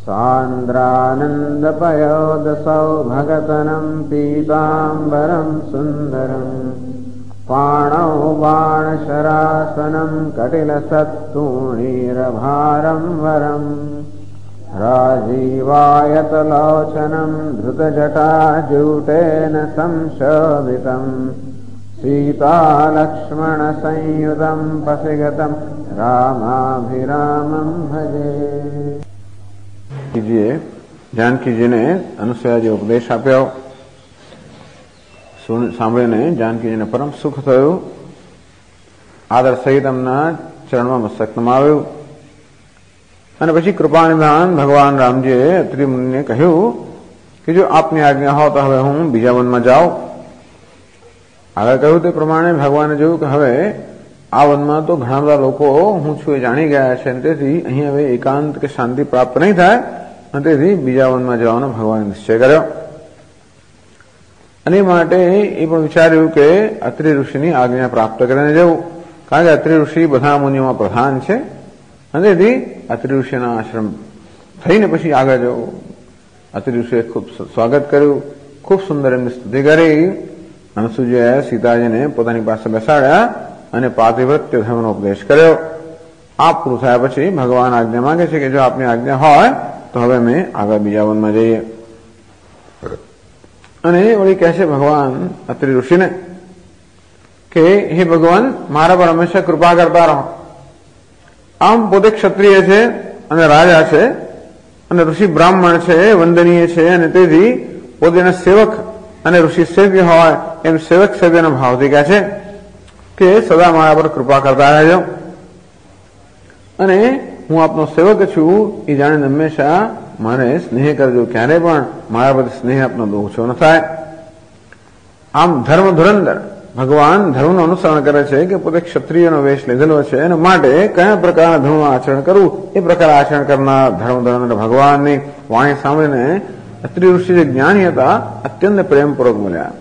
सान्द्रानन्दपयोदसौ भगतनं पीताम्बरं सुन्दरं पाणौ बाणशरासनं कटिलसत्तूणीरभारं वरं राजीवायतलोचनं धृतजटाजूटेन संशोभितं सीतालक्ष्मणसंयुतं पथिगतं रामाभिरामं भजे। कीजिए जानकी जी ने अनुसुया जी उपदेश आप्यो સાંભળીને જાનકીજીને પરમ સુખ થયું. આદર સહિત એમના ચરણમાં મસ્તક નમાવ્યું અને પછી કૃપાનિધાન ભગવાન રામજીએ અત્રિ મુનિને કહ્યું કે જો આપની આજ્ઞા હોય તો હવે હું બીજા વનમાં જાઉં. આગળ કહ્યું તે પ્રમાણે ભગવાને જોયું કે હવે આ વનમાં તો ઘણા બધા લોકો હું છું એ જાણી ગયા છે અને તેથી અહીં હવે એકાંત કે શાંતિ પ્રાપ્ત નહીં થાય અને તેથી બીજા વનમાં જવાનો ભગવાને નિશ્ચય કર્યો. અને માટે એ પણ વિચાર્યું કે અત્રિ ઋષિની આજ્ઞા પ્રાપ્ત કરીને જવું, કારણ કે અત્રિ ઋષિ બધા મુનિઓમાં પ્રધાન છે અને તેથી અત્રિ ઋષિના આશ્રમ થઈને પછી આગળ જવું. અત્રિ ઋષિએ ખૂબ સ્વાગત કર્યું, ખૂબ સુંદર એમની સ્તુતિ કરી. અનુસૂયાએ સીતાજીને પોતાની પાસે બેસાડ્યા અને પાતિવ્રત્ય ધર્મનો ઉપદેશ કર્યો. આ પૂરું થયા પછી ભગવાન આજ્ઞા માંગે છે કે જો આપની આજ્ઞા હોય તો હવે અમે આગળ બીજા વનમાં જઈએ. અને વળી કહે છે ભગવાન અત્રિ ઋષિને કે હે ભગવાન મારા પર હંમેશા કૃપા કરતા રહો. આમ પોતે ક્ષત્રિય છે અને રાજા છે અને ઋષિ બ્રાહ્મણ છે, વંદનીય છે અને તેથી પોતેના સેવક અને ઋષિ સેવ્ય હોય એમ સેવક સેવ્યના ભાવથી કહે છે કે સદા મારા પર કૃપા કરતા રહેજો અને હું આપનો સેવક છું એ જાણીને હંમેશા મારે સ્નેહ કરજો, ક્યારે પણ મારા પ્રતિ સ્નેહ આપનો ઓછો ન થાય. આમ ધર્મ ધુરંધર ભગવાન ધર્મનું અનુસરણ કરે છે કે પોતે ક્ષત્રિયનો વેશ લીધેલો છે અને માટે કયા પ્રકારના ધર્મનું આચરણ કરવું એ પ્રકાર આચરણ કરનાર ધર્મ ધુરંધર ભગવાનની વાણી સાંભળીને અત્રિ ઋષિ જે જ્ઞાની હતા અત્યંત પ્રેમપૂર્વક મળ્યા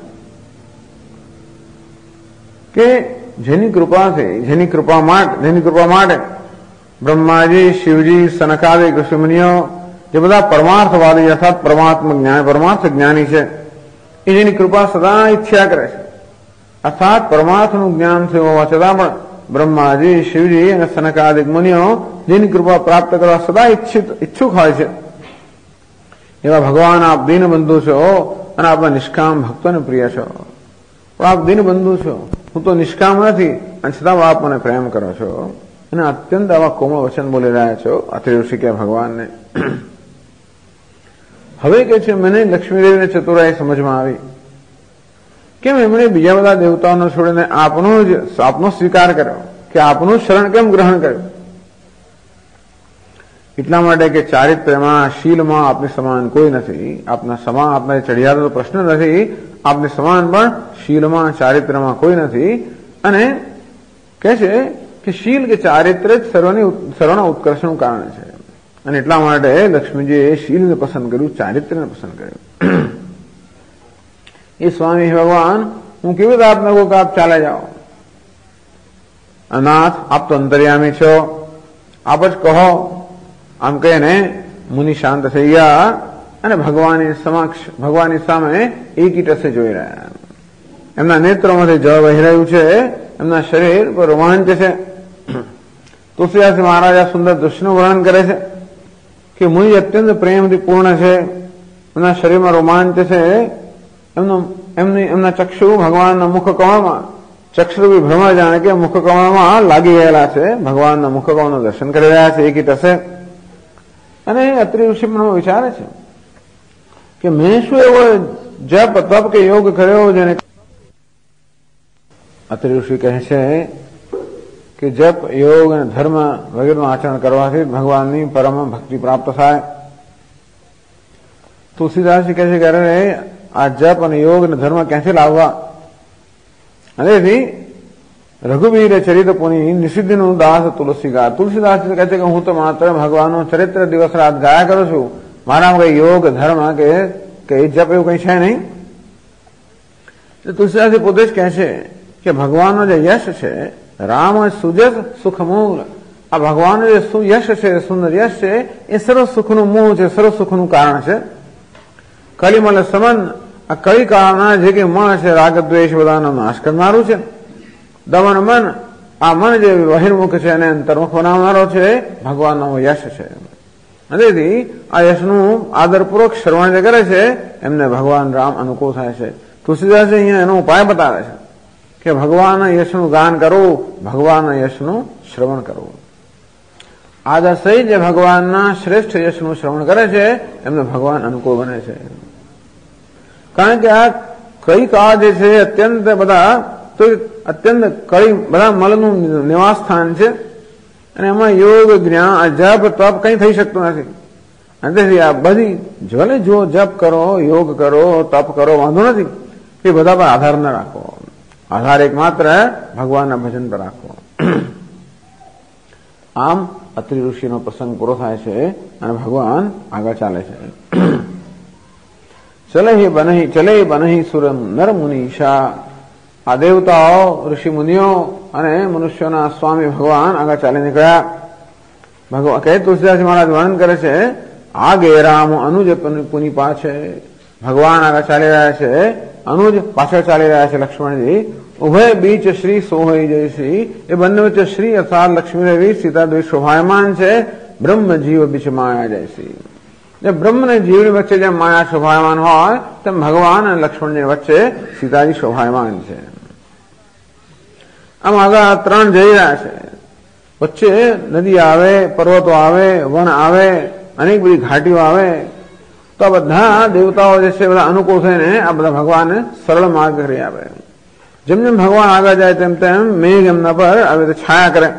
કે જેની કૃપા માટે બ્રહ્માજી, શિવજી, સનકાદિક ઋષિમુનિઓ જે બધા પરમાર્થવાદી અર્થાત પરમાર્થ જ્ઞાની છે એ જેની કૃપા સદા ઈચ્છા કરે છે અર્થાત પરમાર્થનું જ્ઞાન થયું હોવા છતાં પણ બ્રહ્માજી, શિવજી અને સનકાદિક મુનિઓ જેની કૃપા પ્રાપ્ત કરવા સદા ઈચ્છુક હોય છે એવા ભગવાન આપ દીનબંધુ છો અને આપણા નિષ્કામ ભક્તોને પ્રિય છો. પણ આપ દીનબંધુ છો, હું તો નિષ્કામ નથી અને છતાં આપ મને પ્રેમ કરો છો અને અત્યંત આવા કોમળ વચન બોલી રહ્યા છો અત્રિ ઋષિ કે ભગવાનને. હવે કે છે મને લક્ષ્મીદેવીને ચતુરાઈ સમજમાં આવી કેમ એમણે બીજા બધા દેવતાઓને છોડીને આપનો સ્વીકાર કર્યો કે આપનું શરણ કેમ ગ્રહણ કર્યું. એટલા માટે કે ચારિત્ર્યમાં, શીલમાં આપની સમાન કોઈ નથી. આપના ચડિયાતો પ્રશ્ન નથી, આપની સમાન પણ શીલમાં, ચારિત્ર્યમાં કોઈ નથી. અને કહે છે કે શીલ કે ચારિત્ર્ય જ સર્વના ઉત્કર્ષનું કારણ છે અને એટલા માટે લક્ષ્મીજીએ શીલને પસંદ કર્યું, ચારિત્ર્યને પસંદ કર્યું. એ સ્વામી ભગવાન હું કેવી રીતે આપને કહું કે આપ ચાલે જાઓ. અનાથ આપ તો અંતર્યામી છો, આપ જ કહો. આમ કહીને મુનિ શાંત થઈ ગયા અને ભગવાનની સામે એકીટસે જોઈ રહ્યા. એમના નેત્રોમાંથી જળ વહી રહ્યું છે, એમના શરીર પર રોમાંચ છે. તુલસીદાસ મહારાજ આ સુંદર દૃશ્યનું વર્ણન કરે છે કે મુનિ અત્યંત પ્રેમથી પૂર્ણ છે, એમના શરીરમાં રોમાંચ છે. એમના ચક્ષુ ભગવાનના મુખકમળમાં, ચક્ષુરૂપી ભ્રમર જાણે કે મુખકમળમાં લાગી ગયેલા છે, ભગવાનના મુખકમળનું દર્શન કરી રહ્યા છે એકીટસે. અને અત્રિ ઋષિ પણ વિચારે છે કે મેં શું એવો જપ તપ કે યોગ કર્યો જેને. અત્રિ ઋષિ કહે છે કે જપ, યોગ અને ધર્મ વગેરેનું આચરણ કરવાથી ભગવાનની પરમ ભક્તિ પ્રાપ્ત થાય. તુલસીદાસજી કહે છે કે અરે આ જપ અને યોગ અને ધર્મ ક્યાંથી લાવવા. અને તેથી રઘુવીર ચરિત પુની નિષિદ્ધિનું દાસ તુલસીદાસ. તુલસીદાસ કહે છે કે હું તો માત્ર ભગવાનનું ચરિત્ર દિવસ રાત ગાયા કરું છું, મારામાં કઈ યોગ ધર્મ કે જપ એવું કઈ છે નહીં. તુલસીદાસ પોતે જ કહે છે કે ભગવાનનો જે યશ છે, રામ સુજસ સુખમૂલ, આ ભગવાન જે યશ છે, સુંદર યશ છે, એ સર્વ સુખનું મૂળ છે, સર્વ સુખનું કારણ છે. કલિમલ સમન, આ કળી કાળના જે કે મન છે, રાગ દ્વેષ બધાનો નાશ કરનારું છે. દમન મન, આ મન જે બહિર્મુખ છે અને અંતર્મુખ બનાવનારો છે, ભગવાનનો યશ છે. તેથી આ યશનું આદરપૂર્વક શ્રવણ જે કરે છે એમને ભગવાન રામ અનુકૂળ થાય છે. તુલસીદાસ અહીંયા એનો ઉપાય બતાવે છે કે ભગવાનના યશનું ગાન કરવું, ભગવાનના યશનું શ્રવણ કરવું. આદર્શય જે ભગવાનના શ્રેષ્ઠ યશનું શ્રવણ કરે છે એમને ભગવાન અનુકૂળ બને છે. કારણ કે આ કઈ કાળ જે છે અત્યંત બધા તો અત્યંત કઈ બધા મલનું નિવાસ સ્થાન છે અને એમાં યોગ, જ્ઞાન, જપ, તપ કઈ થઈ શકતું નથી. અને તેથી આ બધી ભલે જો જપ કરો, યોગ કરો, તપ કરો, વાંધો નથી, એ બધા પર આધાર ન રાખો. આધાર એકમાત્ર ભગવાનના ભજન પર રાખો. આમ અત્રિ ઋષિનો પ્રસંગ પૂરો થાય છે અને ભગવાન આગળ ચાલે છે. ચલે બનહી સુર નર મુનિષા, આ દેવતાઓ, ઋષિ મુનિઓ અને મનુષ્યોના સ્વામી ભગવાન આગળ ચાલી નીકળ્યા. ભગવાન કહે તુલસીદાસ મહારાજ વર્ણન કરે છે, આગે રામ અનુજ પુની પાછે. ભગવાન આગળ ચાલી રહ્યા છે, અનુજ પાછળ ચાલી રહ્યા છે લક્ષ્મણજી. ઉભય બીચ શ્રી સોહય જય શ્રી, એ બંને વચ્ચે શ્રી અર્થાત લક્ષ્મી દેવી સીતા દેવી શોભાયમાન છે. બ્રહ્મ જીવ બીચ માયા જય શ્રી. જે બ્રહ્મ ને જીવની વચ્ચે જેમ માયા શોભાયમાન હોય તેમ ભગવાન અને લક્ષ્મણની વચ્ચે સીતાજી શોભાયમાન છે. આમ આગળ ત્રણ જઈ રહ્યા છે. વચ્ચે નદી આવે, પર્વતો આવે, વન આવે, અનેક બધી ઘાટીઓ આવે. તો આ બધા દેવતાઓ જે છે બધા અનુકૂળ થઈને આ બધા ભગવાનને સરળ માર્ગ કરી આપે. જેમ જેમ ભગવાન આગળ જાય તેમ તેમ મેઘ એમના પર આવી રીતે છાયા કરે.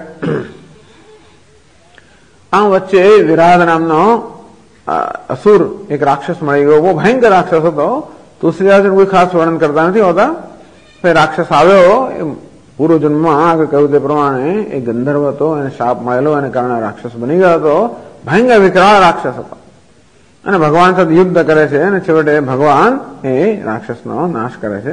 આમ વચ્ચે વિરાધ નામનો અસુર એક રાક્ષસ મળી ગયો. બહુ ભયંકર રાક્ષસ હતો. તુલસીદાસ કોઈ ખાસ વર્ણન કરતા નથી હોતા. રાક્ષસ આવ્યો, એ પૂર્વ જન્મમાં આગળ કહ્યું તે પ્રમાણે એ ગંધર્વ હતો, એને શાપ મળેલો, એને કારણે રાક્ષસ બની ગયો હતો. ભયંકર વિકરાળ રાક્ષસ હતો અને ભગવાન સાથે યુદ્ધ કરે છે અને છેવટે ભગવાન એ રાક્ષસનો નાશ કરે છે.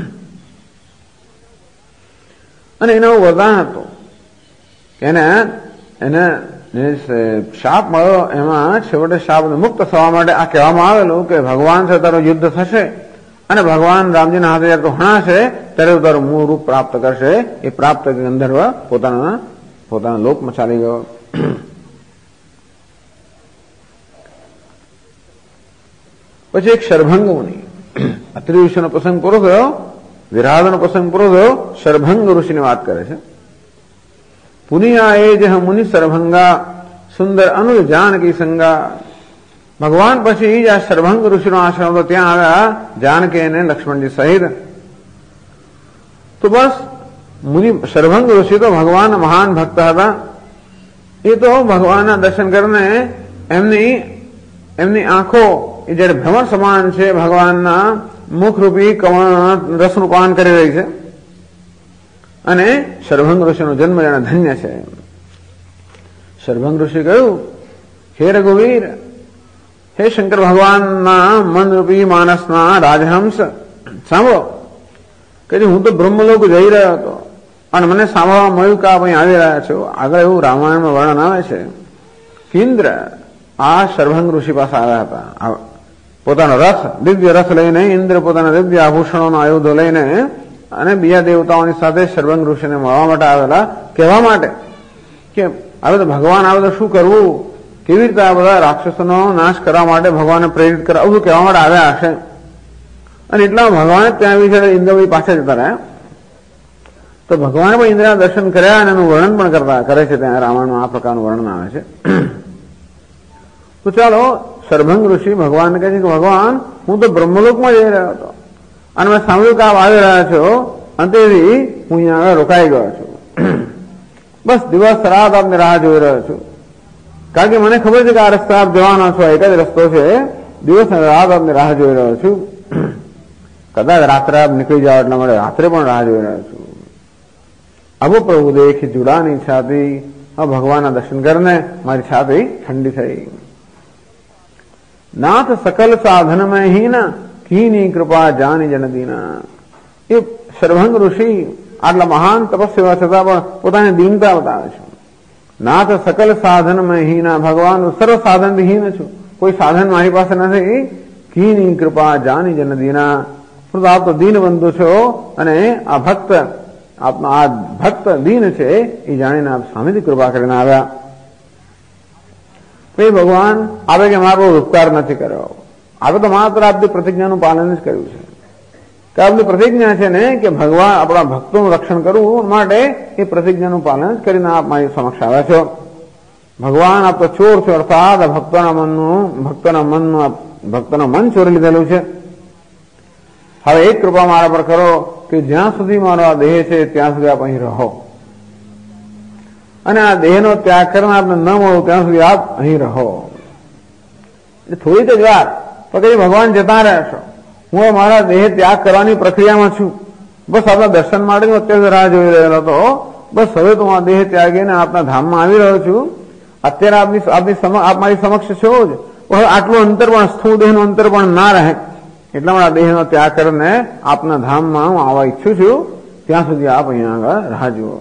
અને એનું વરદાન હતું કે એને શાપ મળ્યો, એમાં છેવટે શાપ મુક્ત થવા માટે આ કહેવામાં આવેલું કે ભગવાન સાથે તારું યુદ્ધ થશે અને ભગવાન રામજીના હાથે જયારે તું હણાશે ત્યારે તારું મૂળ રૂપ પ્રાપ્ત કરશે. એ પ્રાપ્ત ગંધર્વ પોતાના લોકમાં ચાલી ગયો. પછી એક શરભંગ મુનિ, અત્રિ ઋષિનો પ્રસંગ પૂરો થયો, વિરાધનો પ્રસંગ પૂરો થયો, શરભંગ ઋષિની વાત કરે છે. પુનિયા એ જહ મુનિ શરભંગા, સુંદર અનુજ જાનકી સંગા. ભગવાન પછી જ આ શરભંગ ઋષિનો આશ્રમ હતો, ત્યાં આવ્યા જાનકી અને લક્ષ્મણજી સહિત. તો બસ મુનિ શરભંગ ઋષિ તો ભગવાનના મહાન ભક્ત હતા. એ તો ભગવાનના દર્શન કરીને એમની આંખો એ જયારે ભ્રમર સમાન છે, ભગવાનના મુખરૂપી કમળ રસનું પાન કરી રહી છે. અને શરભંગ ઋષિનો જન્મ જાણે ધન્ય છે. શરભંગ ઋષિ કહ્યું, હે રઘુવીર, હે શંકર ભગવાનના મનરૂપી માનસના રાજહંસ, સાંભળો કે હું તો બ્રહ્મલોક જઈ રહ્યો હતો અને મને સાંભળવા મળ્યું કે આપ અહીં આવી રહ્યા છો. આગળ એવું રામાયણમાં વર્ણન આવે છે કે ઇન્દ્ર આ શરભંગ ઋષિ પાસે આવ્યા હતા. પોતાનો રથ, દિવ્ય રથ લઈને ઇન્દ્ર પોતાના દિવ્ય આભૂષણોનો આયુધો લઈને અને બીજા દેવતાઓની સાથે શરભંગ ઋષિને મળવા માટે આવેલા, કહેવા માટે કે હવે તો ભગવાન આવે તો શું કરવું, કેવી રીતે આ બધા રાક્ષસોનો નાશ કરવા માટે ભગવાનને પ્રેરિત કરે, આવું કહેવા માટે આવ્યા હશે. અને એટલા ભગવાન ત્યાં આવી છે, ઇન્દ્રભાઈ પાછા જતા રહ્યા. તો ભગવાને પણ ઇન્દ્રના દર્શન કર્યા અને એનું વર્ણન પણ કરે છે. ત્યાં રામાયણમાં આ પ્રકારનું વર્ણન આવે છે. તો ચાલો, શરભંગ ઋષિ ભગવાનને કહે છે કે ભગવાન, હું તો બ્રહ્મલોકમાં જઈ રહ્યો હતો અને મેં સાંભળ્યું કે આપ આવી રહ્યા છો, અને તેથી હું અહીંયા આગળ રોકાઈ ગયો છું. બસ દિવસ રાત આપની રાહ જોઈ રહ્યો છું, કારણ કે મને ખબર છે કે આ રસ્તા આપ જવાના છો, એક જ રસ્તો છે. દિવસ રાત આપની રાહ જોઈ રહ્યો છું. કદાચ રાત્રે આપ નીકળી જાઓ એટલા માટે રાત્રે પણ રાહ જોઈ રહ્યો છું. અબો પ્રભુ દેખી જુડાની છાતી, આ ભગવાનના દર્શન કરીને મારી છાતી ઠંડી થઈ. નાથ સકલ સાધનમાં હીના, કીની કૃપા જાની જનદીના. એ શરભંગ ઋષિ આટલા મહાન તપસ્યા છતાં પણ પોતાની દીનતા બતાવે છે. નાથ સકલ સાધન में हीना ભગવાન સર્વ સાધન हीन છું, કોઈ સાધન મારી પાસે નથી. કીની કૃપા જાની જન દીના, આપ તો દીન બંધુ છો અને આ ભક્ત આપનો આ ભક્ત દીન છે એ જાણીને આપ સામેથી કૃપા કરીને આવ્યા. તો ભગવાન આવે કે મારો ઉપકાર નથી કર્યો, આવે તો માત્ર આપની પ્રતિજ્ઞાનું પાલન જ કર્યું છે. કે આપની પ્રતિજ્ઞા છે ને કે ભગવાન આપણા ભક્તોનું રક્ષણ કરવું માટે એ પ્રતિજ્ઞાનું પાલન જ કરીને આપ મારી સમક્ષ આવ્યા છો. ભગવાન આપ તો ચોર છો, અર્થાત ભક્તોના મન ચોરી લીધેલું છે. હવે એક કૃપા મારા પર કરો કે જ્યાં સુધી મારો આ દેહ છે ત્યાં સુધી આપ અહીં રહો, અને આ દેહનો ત્યાગ કરીને આપને ન મળો ત્યાં સુધી આપ અહીં રહો. થોડી જ વાર પછી ભગવાન જતા રહેશો, હું મારા દેહ ત્યાગ કરવાની પ્રક્રિયામાં છું. બસ આપણા દર્શન માટે હું અત્યારે રાહ જોઈ રહેલો હતો. બસ હવે તો હું આ દેહ ત્યાગીને આપના ધામમાં આવી રહ્યો છું. અત્યારે આપ મારી સમક્ષ છો જ, હવે આટલું અંતર પણ સ્થૂળ દેહનું અંતર પણ ના રહે, એટલા માટે દેહનો ત્યાગ કરીને આપના ધામમાં હું આવવા ઈચ્છું છું. ત્યાં સુધી આપ અહીંયા આગળ રાહ જુઓ.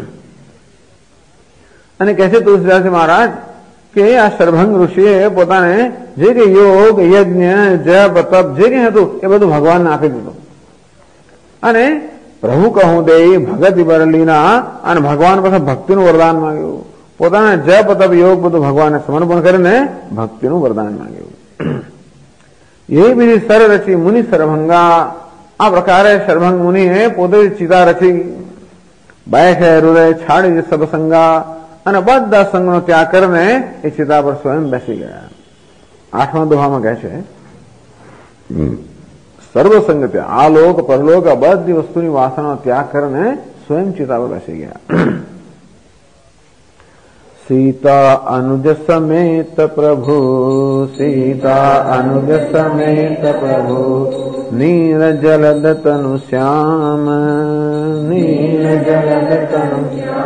અને કહે છે તુલસીદાસ મહારાજ કે આ શરભંગ ઋષિએ પોતાને જે કે યોગ યજ્ઞ જપ તપ જે કંઈ હતું એ બધું ભગવાનને આપી દીધું, અને પ્રભુ કહું દે ભગત બરલીના, અને ભગવાન પાસે ભક્તિનું વરદાન માંગ્યું. પોતાના જપ તપ યોગ બધું ભગવાનને સમર્પણ કરીને ભક્તિનું વરદાન માંગ્યું. એ બીજી સર રચી મુનિ સરભંગા, આ પ્રકારે શરભંગ મુનિએ પોતે ચિતા રચી. બેઠે હૃદય છાડી સબ સંગા, અને બધા સંઘનો ત્યાગ કરીને એ ચિતા પર સ્વયં બેસી ગયા. 8મા દોહામાં કહે છે સર્વસંગ ત્યાગ, આ લોક પરલોક આ બધી વસ્તુની વાસનાનો ત્યાગ કરીને સ્વયં ચિતા પર બેસી ગયા. सीता अनुज समेत प्रभु, सीता अनुज समेत प्रभु, नीर जलद तनु श्याम, नीर जलद तनु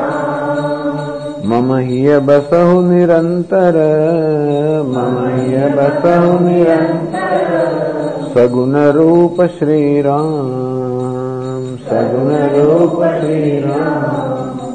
मम हिय बसहु निरंतर, मम हिय बसहु निरंतर, सगुण रूप श्री राम, सगुण रूप श्री राम.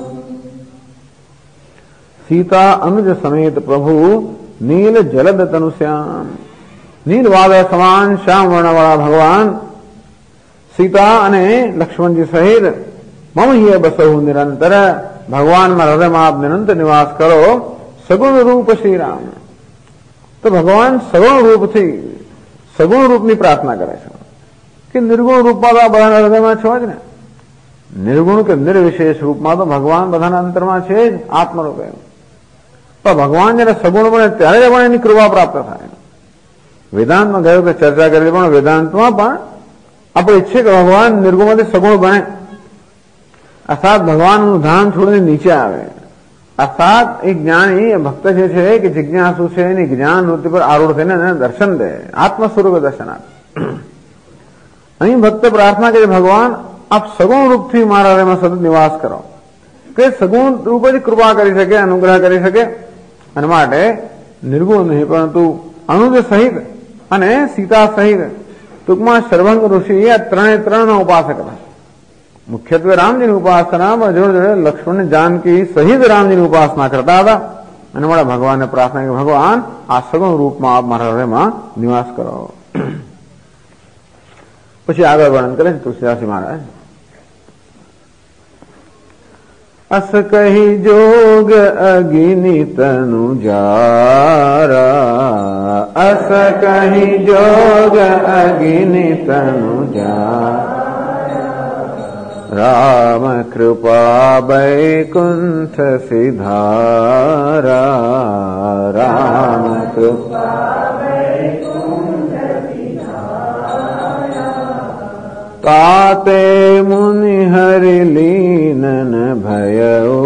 सीता अनुज समेत प्रभु, नील जलद तनु श्याम, नील वादळ સમાન શ્યામ વર્ણવાળા ભગવાન સીતા અને લક્ષ્મણજી સહિત મમ હિય બસહુ નિરંતર, ભગવાનમાં હૃદયમાં આપ નિરંતર નિવાસ કરો. સગુણ રૂપ શ્રી રામ, તો ભગવાન સગુણ રૂપથી સગુણ રૂપની પ્રાર્થના કરે છે કે નિર્ગુણ રૂપમાં તો આ બધાના હૃદયમાં છો જ ને. નિર્ગુણ કે નિર્વિશેષ રૂપમાં તો ભગવાન બધાના અંતરમાં છે જ આત્મરૂપે. પણ ભગવાન જયારે સગુણ બને ત્યારે પણ એની કૃપા પ્રાપ્ત થાય. વેદાંતમાં ગયો કે ચર્ચા કરી, પણ વેદાંતમાં પણ આપણે ઈચ્છીએ કે ભગવાન નિર્ગુણમાંથી સગુણ બને, અર્થાત ભગવાનનું ધામ છોડીને નીચે આવે. અર્થાત એક જ્ઞાની ભક્ત જે છે કે જિજ્ઞાસુ છે એની જ્ઞાન વૃત્તિ પર આરૂઢ થઈને એને દર્શન દે, આત્મ સ્વરૂપે દર્શન આપે. અહીં ભક્ત પ્રાર્થના કરે ભગવાન આપ સગુણ રૂપથી મારા હૃદયમાં સતત નિવાસ કરો, કે સગુણ રૂપ જ કૃપા કરી શકે, અનુગ્રહ કરી શકે. અને માટે નિર્ગુણ નહીં પરંતુ અનુજ સહિત અને સીતા સહિત, ટૂંકમાં શરભંગ ઋષિ આ ત્રણના ઉપાસક હતા. મુખ્યત્વે રામજીની ઉપાસના, જોડે જોડે લક્ષ્મણ જાનકી સહિત રામજીની ઉપાસના કરતા હતા. અને મારા ભગવાનને પ્રાર્થના કે ભગવાન આ સગુણ રૂપમાં આપ મારા હૃદયમાં નિવાસ કરો. પછી આગળ વર્ણન કરે છે તુલસીદાસજી મહારાજ. अस कही जोग अगिनि तनु जारा, अस कही जोग अगिनि तनु जारा, राम कृपा बैकुंठ सिधारा, राम कृपा बैकुंठ सिधारा, ताते मुनि हरि लीनन भयऊ,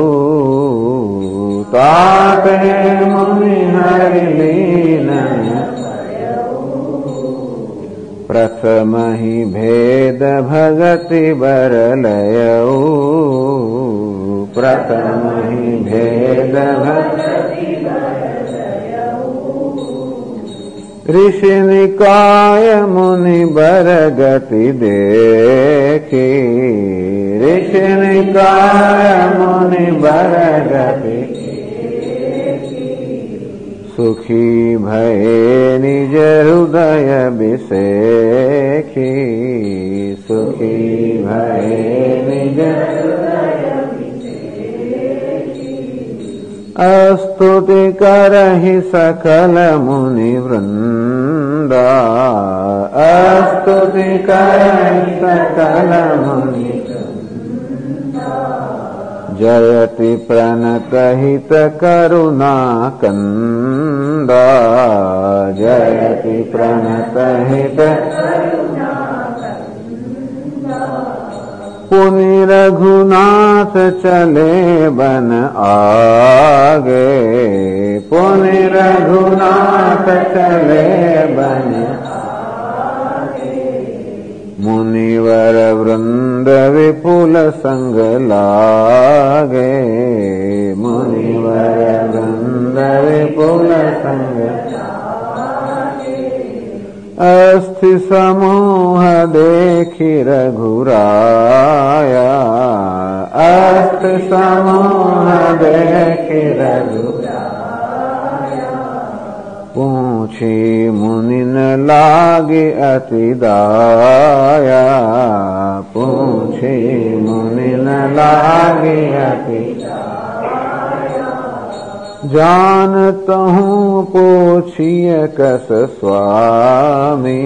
ताते मुनि हरि लीनन भयऊ, प्रथम ही भेद भगति बरलयऊ, प्रथम ही भेद भगति बरलयऊ, ऋषि निकाय मुनि बर गति देखी, ऋषि निकाय मुनि बर गति सुखी भये निज हृदय बिसेखी, सुखी भये निज स्तुति करहि सकल मुनि वृंदा, स्तुति करहि सकल मुनि वृंदा, जयति प्रणत हित करुणा कंदा, जयति प्रणत हित पुनि रघुनाथ चले बन आगे, पुनि रघुनाथ चले बन आगे, मुनिवर वृंद विपुल संग लागे, मुनिवर वृंद विपुल संग अस्थि समूह देखि रघुराया, अस्थि समूह देखि रघुराया, पूछी मुनिन लागे अति दाया, पूछी मुनिन लागे अति जानतहूँ पूछिए कस स्वामी,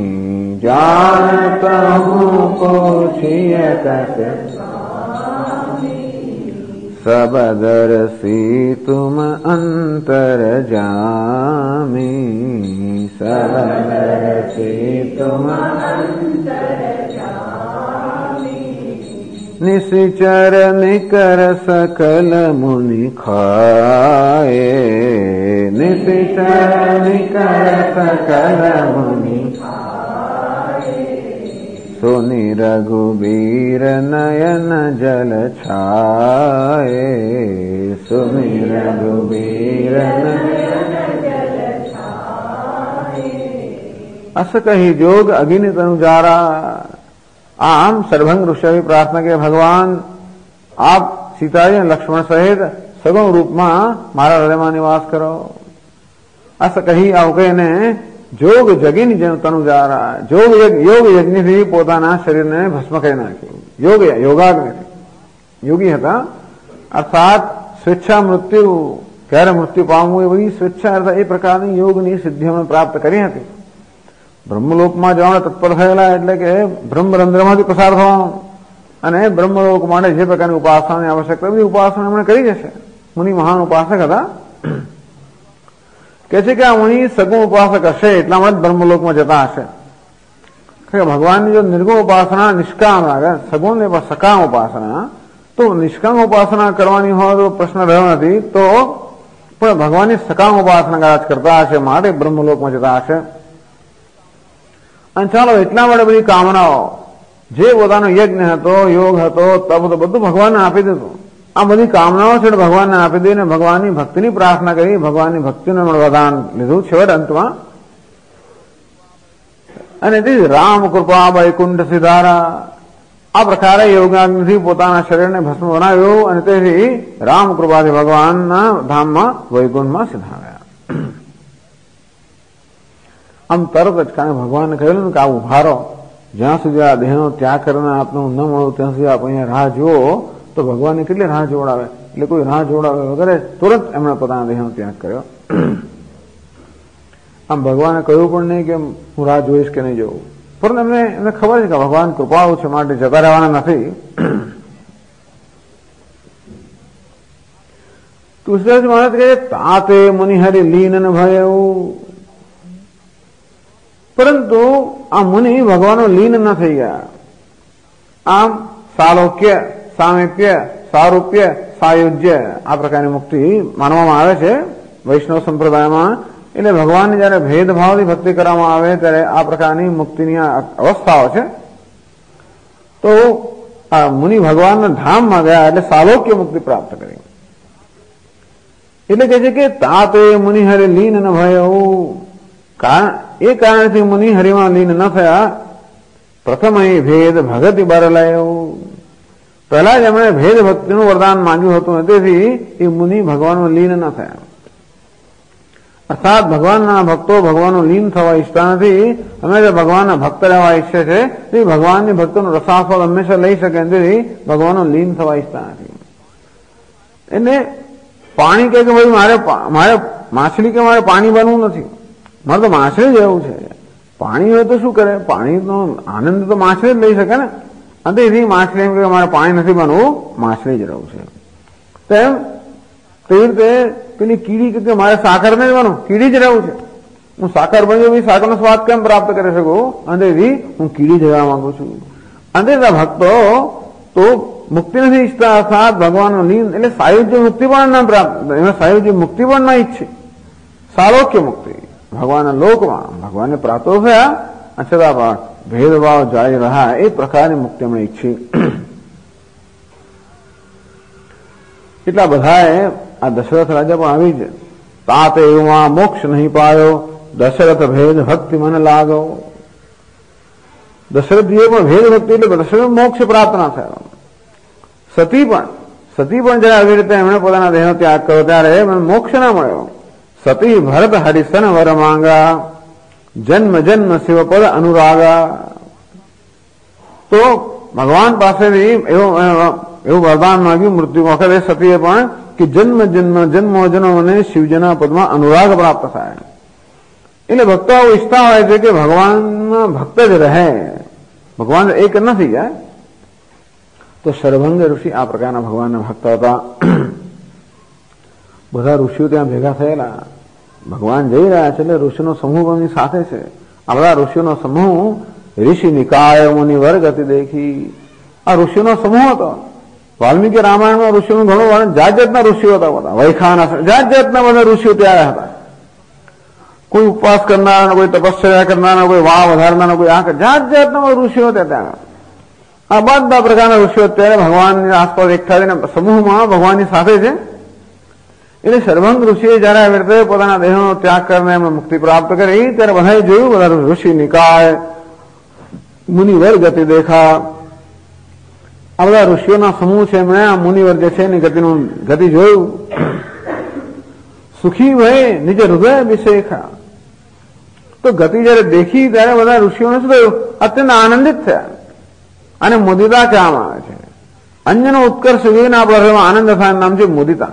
जानतहूँ पूछिए कस स्वामी, सब दरसी तुम अंतर जामी, सब दरसी तुम अंतर जामी, निशिचर निकर सकल मुनि खाए, निशिचर निकर सकल मुनि खाए, सुनि रघुबीर नयन जल छाए, सुनि रघुबीर नयन जल छाए, अस कही जोग अगिन तनु जारा। आम सर्वभंग ऋषि प्रार्थना के भगवान आप सीताजी लक्ष्मण सहित सगुण रूप में मारा हृदय में निवास करो। अस कही आवके ने जोग जगीन तनु जा रहा योग यज्ञ थी पोताना शरीर ने भस्म કરી નાખ્યું। યોગાગ્નિ યોગી હતા અર્થાત સ્વેચ્છા મૃત્યુ ક્યારે મૃત્યુ પામવું એ બધી સ્વેચ્છા અર્થાત એ પ્રકારની યોગની સિદ્ધિ અમે પ્રાપ્ત કરી હતી। બ્રહ્મલોકમાં જવાના તત્પર થયેલા એટલે કે બ્રહ્મરંધ્રમાંથી પસાર થવાનું અને બ્રહ્મલોક માટે જે પ્રકારની ઉપાસનાની આવશ્યકતા બધી ઉપાસના એમણે કરી જશે। મુનિ મહાન ઉપાસક હતા। કે છે કે આ મુનિ સગુણ ઉપાસક હશે એટલા માટે બ્રહ્મલોકમાં જતા હશે। ભગવાનની જો નિર્ગુણ ઉપાસના નિષ્કામ લાગે સગુણ ને સકામ ઉપાસના તો નિષ્કામ ઉપાસના કરવાની હોય તો પ્રશ્ન રહ્યો નથી તો પણ ભગવાનની સકામ ઉપાસના કદાચ કરતા હશે માટે બ્રહ્મલોકમાં જતા હશે। અને ચાલો એટલા માટે બધી કામનાઓ જે પોતાનો યજ્ઞ હતો યોગ હતો તપ હતો બધું ભગવાનને આપી દીધું। આ બધી કામનાઓ છે ભગવાનને આપી દઈને ભગવાનની ભક્તિની પ્રાર્થના કરી ભગવાનની ભક્તિનું વરદાન લીધું છેવટ અંતમાં। અને તે રામ કૃપા વૈકુંઠ સિધારા આ પ્રકારે યોગાગ્નિથી પોતાના શરીરને ભસ્મ બનાવ્યું અને તેથી રામ કૃપાથી ભગવાનના ધામમાં વૈકુંઠમાં સિધાવ્યા। આમ તરત જ કારણ ભગવાને કહેલું કે આ ઉભા રહો જ્યાં સુધી આ દેહનો ત્યાગ કરીને આપને ન મળો ત્યાં સુધી આપ અહીંયા રાહ જુઓ તો ભગવાનને કેટલી રાહ જોડાવે એટલે કોઈ રાહ જોડાવે વગેરે તુરંત એમણે પોતાના દેહનો ત્યાગ કર્યો। આમ ભગવાને કહ્યું પણ નહીં કે હું રાહ જોઈશ કે નહીં જોઉં પરંતુ એમને ખબર છે કે ભગવાન કૃપાળુ છે માટે જતા રહેવાના નથી। તુલસીદાસ મહારાજ કહે તાતે મુનિહરિ લીન ન ભયઉ પરંતુ આ મુનિ ભગવાનનો લીન ન થઈ ગયા। આમ સાલોક્ય સામીપ્ય સારૂપ્ય સાયુજ્ય આ પ્રકારની મુક્તિ માનવામાં આવે છે વૈષ્ણવ સંપ્રદાયમાં। એટલે ભગવાનની જયારે ભેદભાવથી ભક્તિ કરવામાં આવે ત્યારે આ પ્રકારની મુક્તિની અવસ્થાઓ છે। તો આ મુનિ ભગવાનના ધામમાં ગયા એટલે સાલોક્ય મુક્તિ પ્રાપ્ત કરી। એટલે કહે છે કે તાતે મુનિ હરિ લીન ન ભયઉ કારણ એ કારણથી મુનિ હરિમાં લીન ન થયા। પ્રથમ અહીં ભેદ ભગતિ બર લયો પહેલા જ એમણે ભેદ ભક્તિનું વરદાન માંગ્યું હતું તેથી એ મુનિ ભગવાનમાં લીન ન થયા। અર્થાત ભગવાનના ભક્તો ભગવાનનું લીન થવા ઈચ્છતા નથી. અમે જે ભગવાનના ભક્ત રહેવા ઈચ્છે છે તે ભગવાનની ભક્તોનું રસાસ્વાદ હંમેશા લઈ શકે તેથી ભગવાનનું લીન થવા ઈચ્છતા નથી. એટલે પાણી કે ભાઈ મારે માછલી કે મારે પાણી બનવું નથી, મારે તો માછલી જ રહેવું છે. પાણી હોય તો શું કરે? પાણીનો આનંદ તો માછલી જ લઈ શકે ને. અને તેથી માછલી એમ કે મારે પાણી નથી બનવું, માછલી જ રહેવું છે. તેમ તેવી રીતે પેલી કીડી કે મારે સાકર નહીં બનવું, કીડી જ રહેવું છે. હું સાકર બન્યો ભાઈ સાકરનો સ્વાદ કેમ પ્રાપ્ત કરી શકું? અને તેથી હું કીડી જ રહેવા માંગુ છું. અને ભક્તો તો મુક્તિ નથી ઈચ્છતા, અર્થાત ભગવાનનો લીન એટલે સાયુજ્ય મુક્તિ પણ ના પ્રાપ્ત, એમાં સાયુજ્ય મુક્તિ પણ ના ઈચ્છે. સાલોક્ય મુક્તિ ભગવાનના લોકમાં ભગવાનને પ્રાપ્ત થયા છતાં પણ ભેદભાવ જાળી રહ્યા એ પ્રકારની મુક્તિ એમણે ઈચ્છી. એટલા બધાએ આ દશરથ રાજા પણ આવી છે. તાતે એમાં મોક્ષ નહીં પાયો, દશરથ ભેદ ભક્તિ મને લાગો. દશરથજીએ પણ ભેદ ભક્તિ એટલે દશરથ મોક્ષ પ્રાપ્ત ના થયો. સતી પણ જયારે આવી રીતે એમણે પોતાના દેહનો ત્યાગ કર્યો ત્યારે એમને મોક્ષ ના મળ્યો. સતી ભરત હરિસન વર માંગા, જન્મ જન્મ શિવ પદ અનુરાગા. તો ભગવાન પાસેથી એવું વરદાન માંગ્યું મૃત્યુ વખતે સતીએ પણ કે જન્મ જન્મો મને શિવજીના પદમાં અનુરાગ પ્રાપ્ત થાય. એટલે ભક્તો ઈચ્છતા હોય છે કે ભગવાનના ભક્ત જ રહે, ભગવાન એક નથી ગયા. તો શરભંગ ઋષિ આ પ્રકારના ભગવાનના ભક્ત હતા. બધા ઋષિઓ ત્યાં ભેગા થયેલા, ભગવાન જઈ રહ્યા છે એટલે ઋષિનો સમૂહ એમની સાથે છે. આ બધા ઋષિઓનો સમૂહ ઋષિ નિકાય મુનિ વર્ગ હતી દેખી. આ ઋષિઓનો સમૂહ હતો. વાલ્મીકી રામાયણમાં ઋષિઓનું ઘણું વર્ણન, જાત જાતના ઋષિઓ હતા બધા, વૈખાના જાત જાતના બધા ઋષિઓ ત્યાં હતા. કોઈ ઉપવાસ કરનારા, કોઈ તપશ્ચર્યા કરનારા, કોઈ વાહ વધારનારા, કોઈ આ જાત જાતના ઋષિઓ ત્યાં. આ બધા પ્રકારના ઋષિઓ અત્યારે ભગવાનની આસપાસ એકઠા થઈને સમૂહમાં ભગવાનની સાથે છે. એટલે શરભંગ ઋષિએ જયારે આવી રીતે પોતાના દેહનો ત્યાગ કરીને એમને મુક્તિ પ્રાપ્ત કરી ત્યારે બધાએ જોયું, બધા ઋષિ નિકાય મુનિ વર્ગ ગતિ દેખા. આ બધા ઋષિઓના સમૂહ છે, એમણે આ મુનિવર્ગ જે છે એની ગતિ જોયું. સુખી ભય નિજ હૃદય વિશેખા. તો ગતિ જયારે દેખી ત્યારે બધા ઋષિઓને શું થયું? અત્યંત આનંદિત થયા. અને મુદિતા કહેવામાં આવે છે. અન્યનો ઉત્કર્ષ જોઈને આપણા હૃદયમાં આનંદ થાય, નામ છે મુદિતા.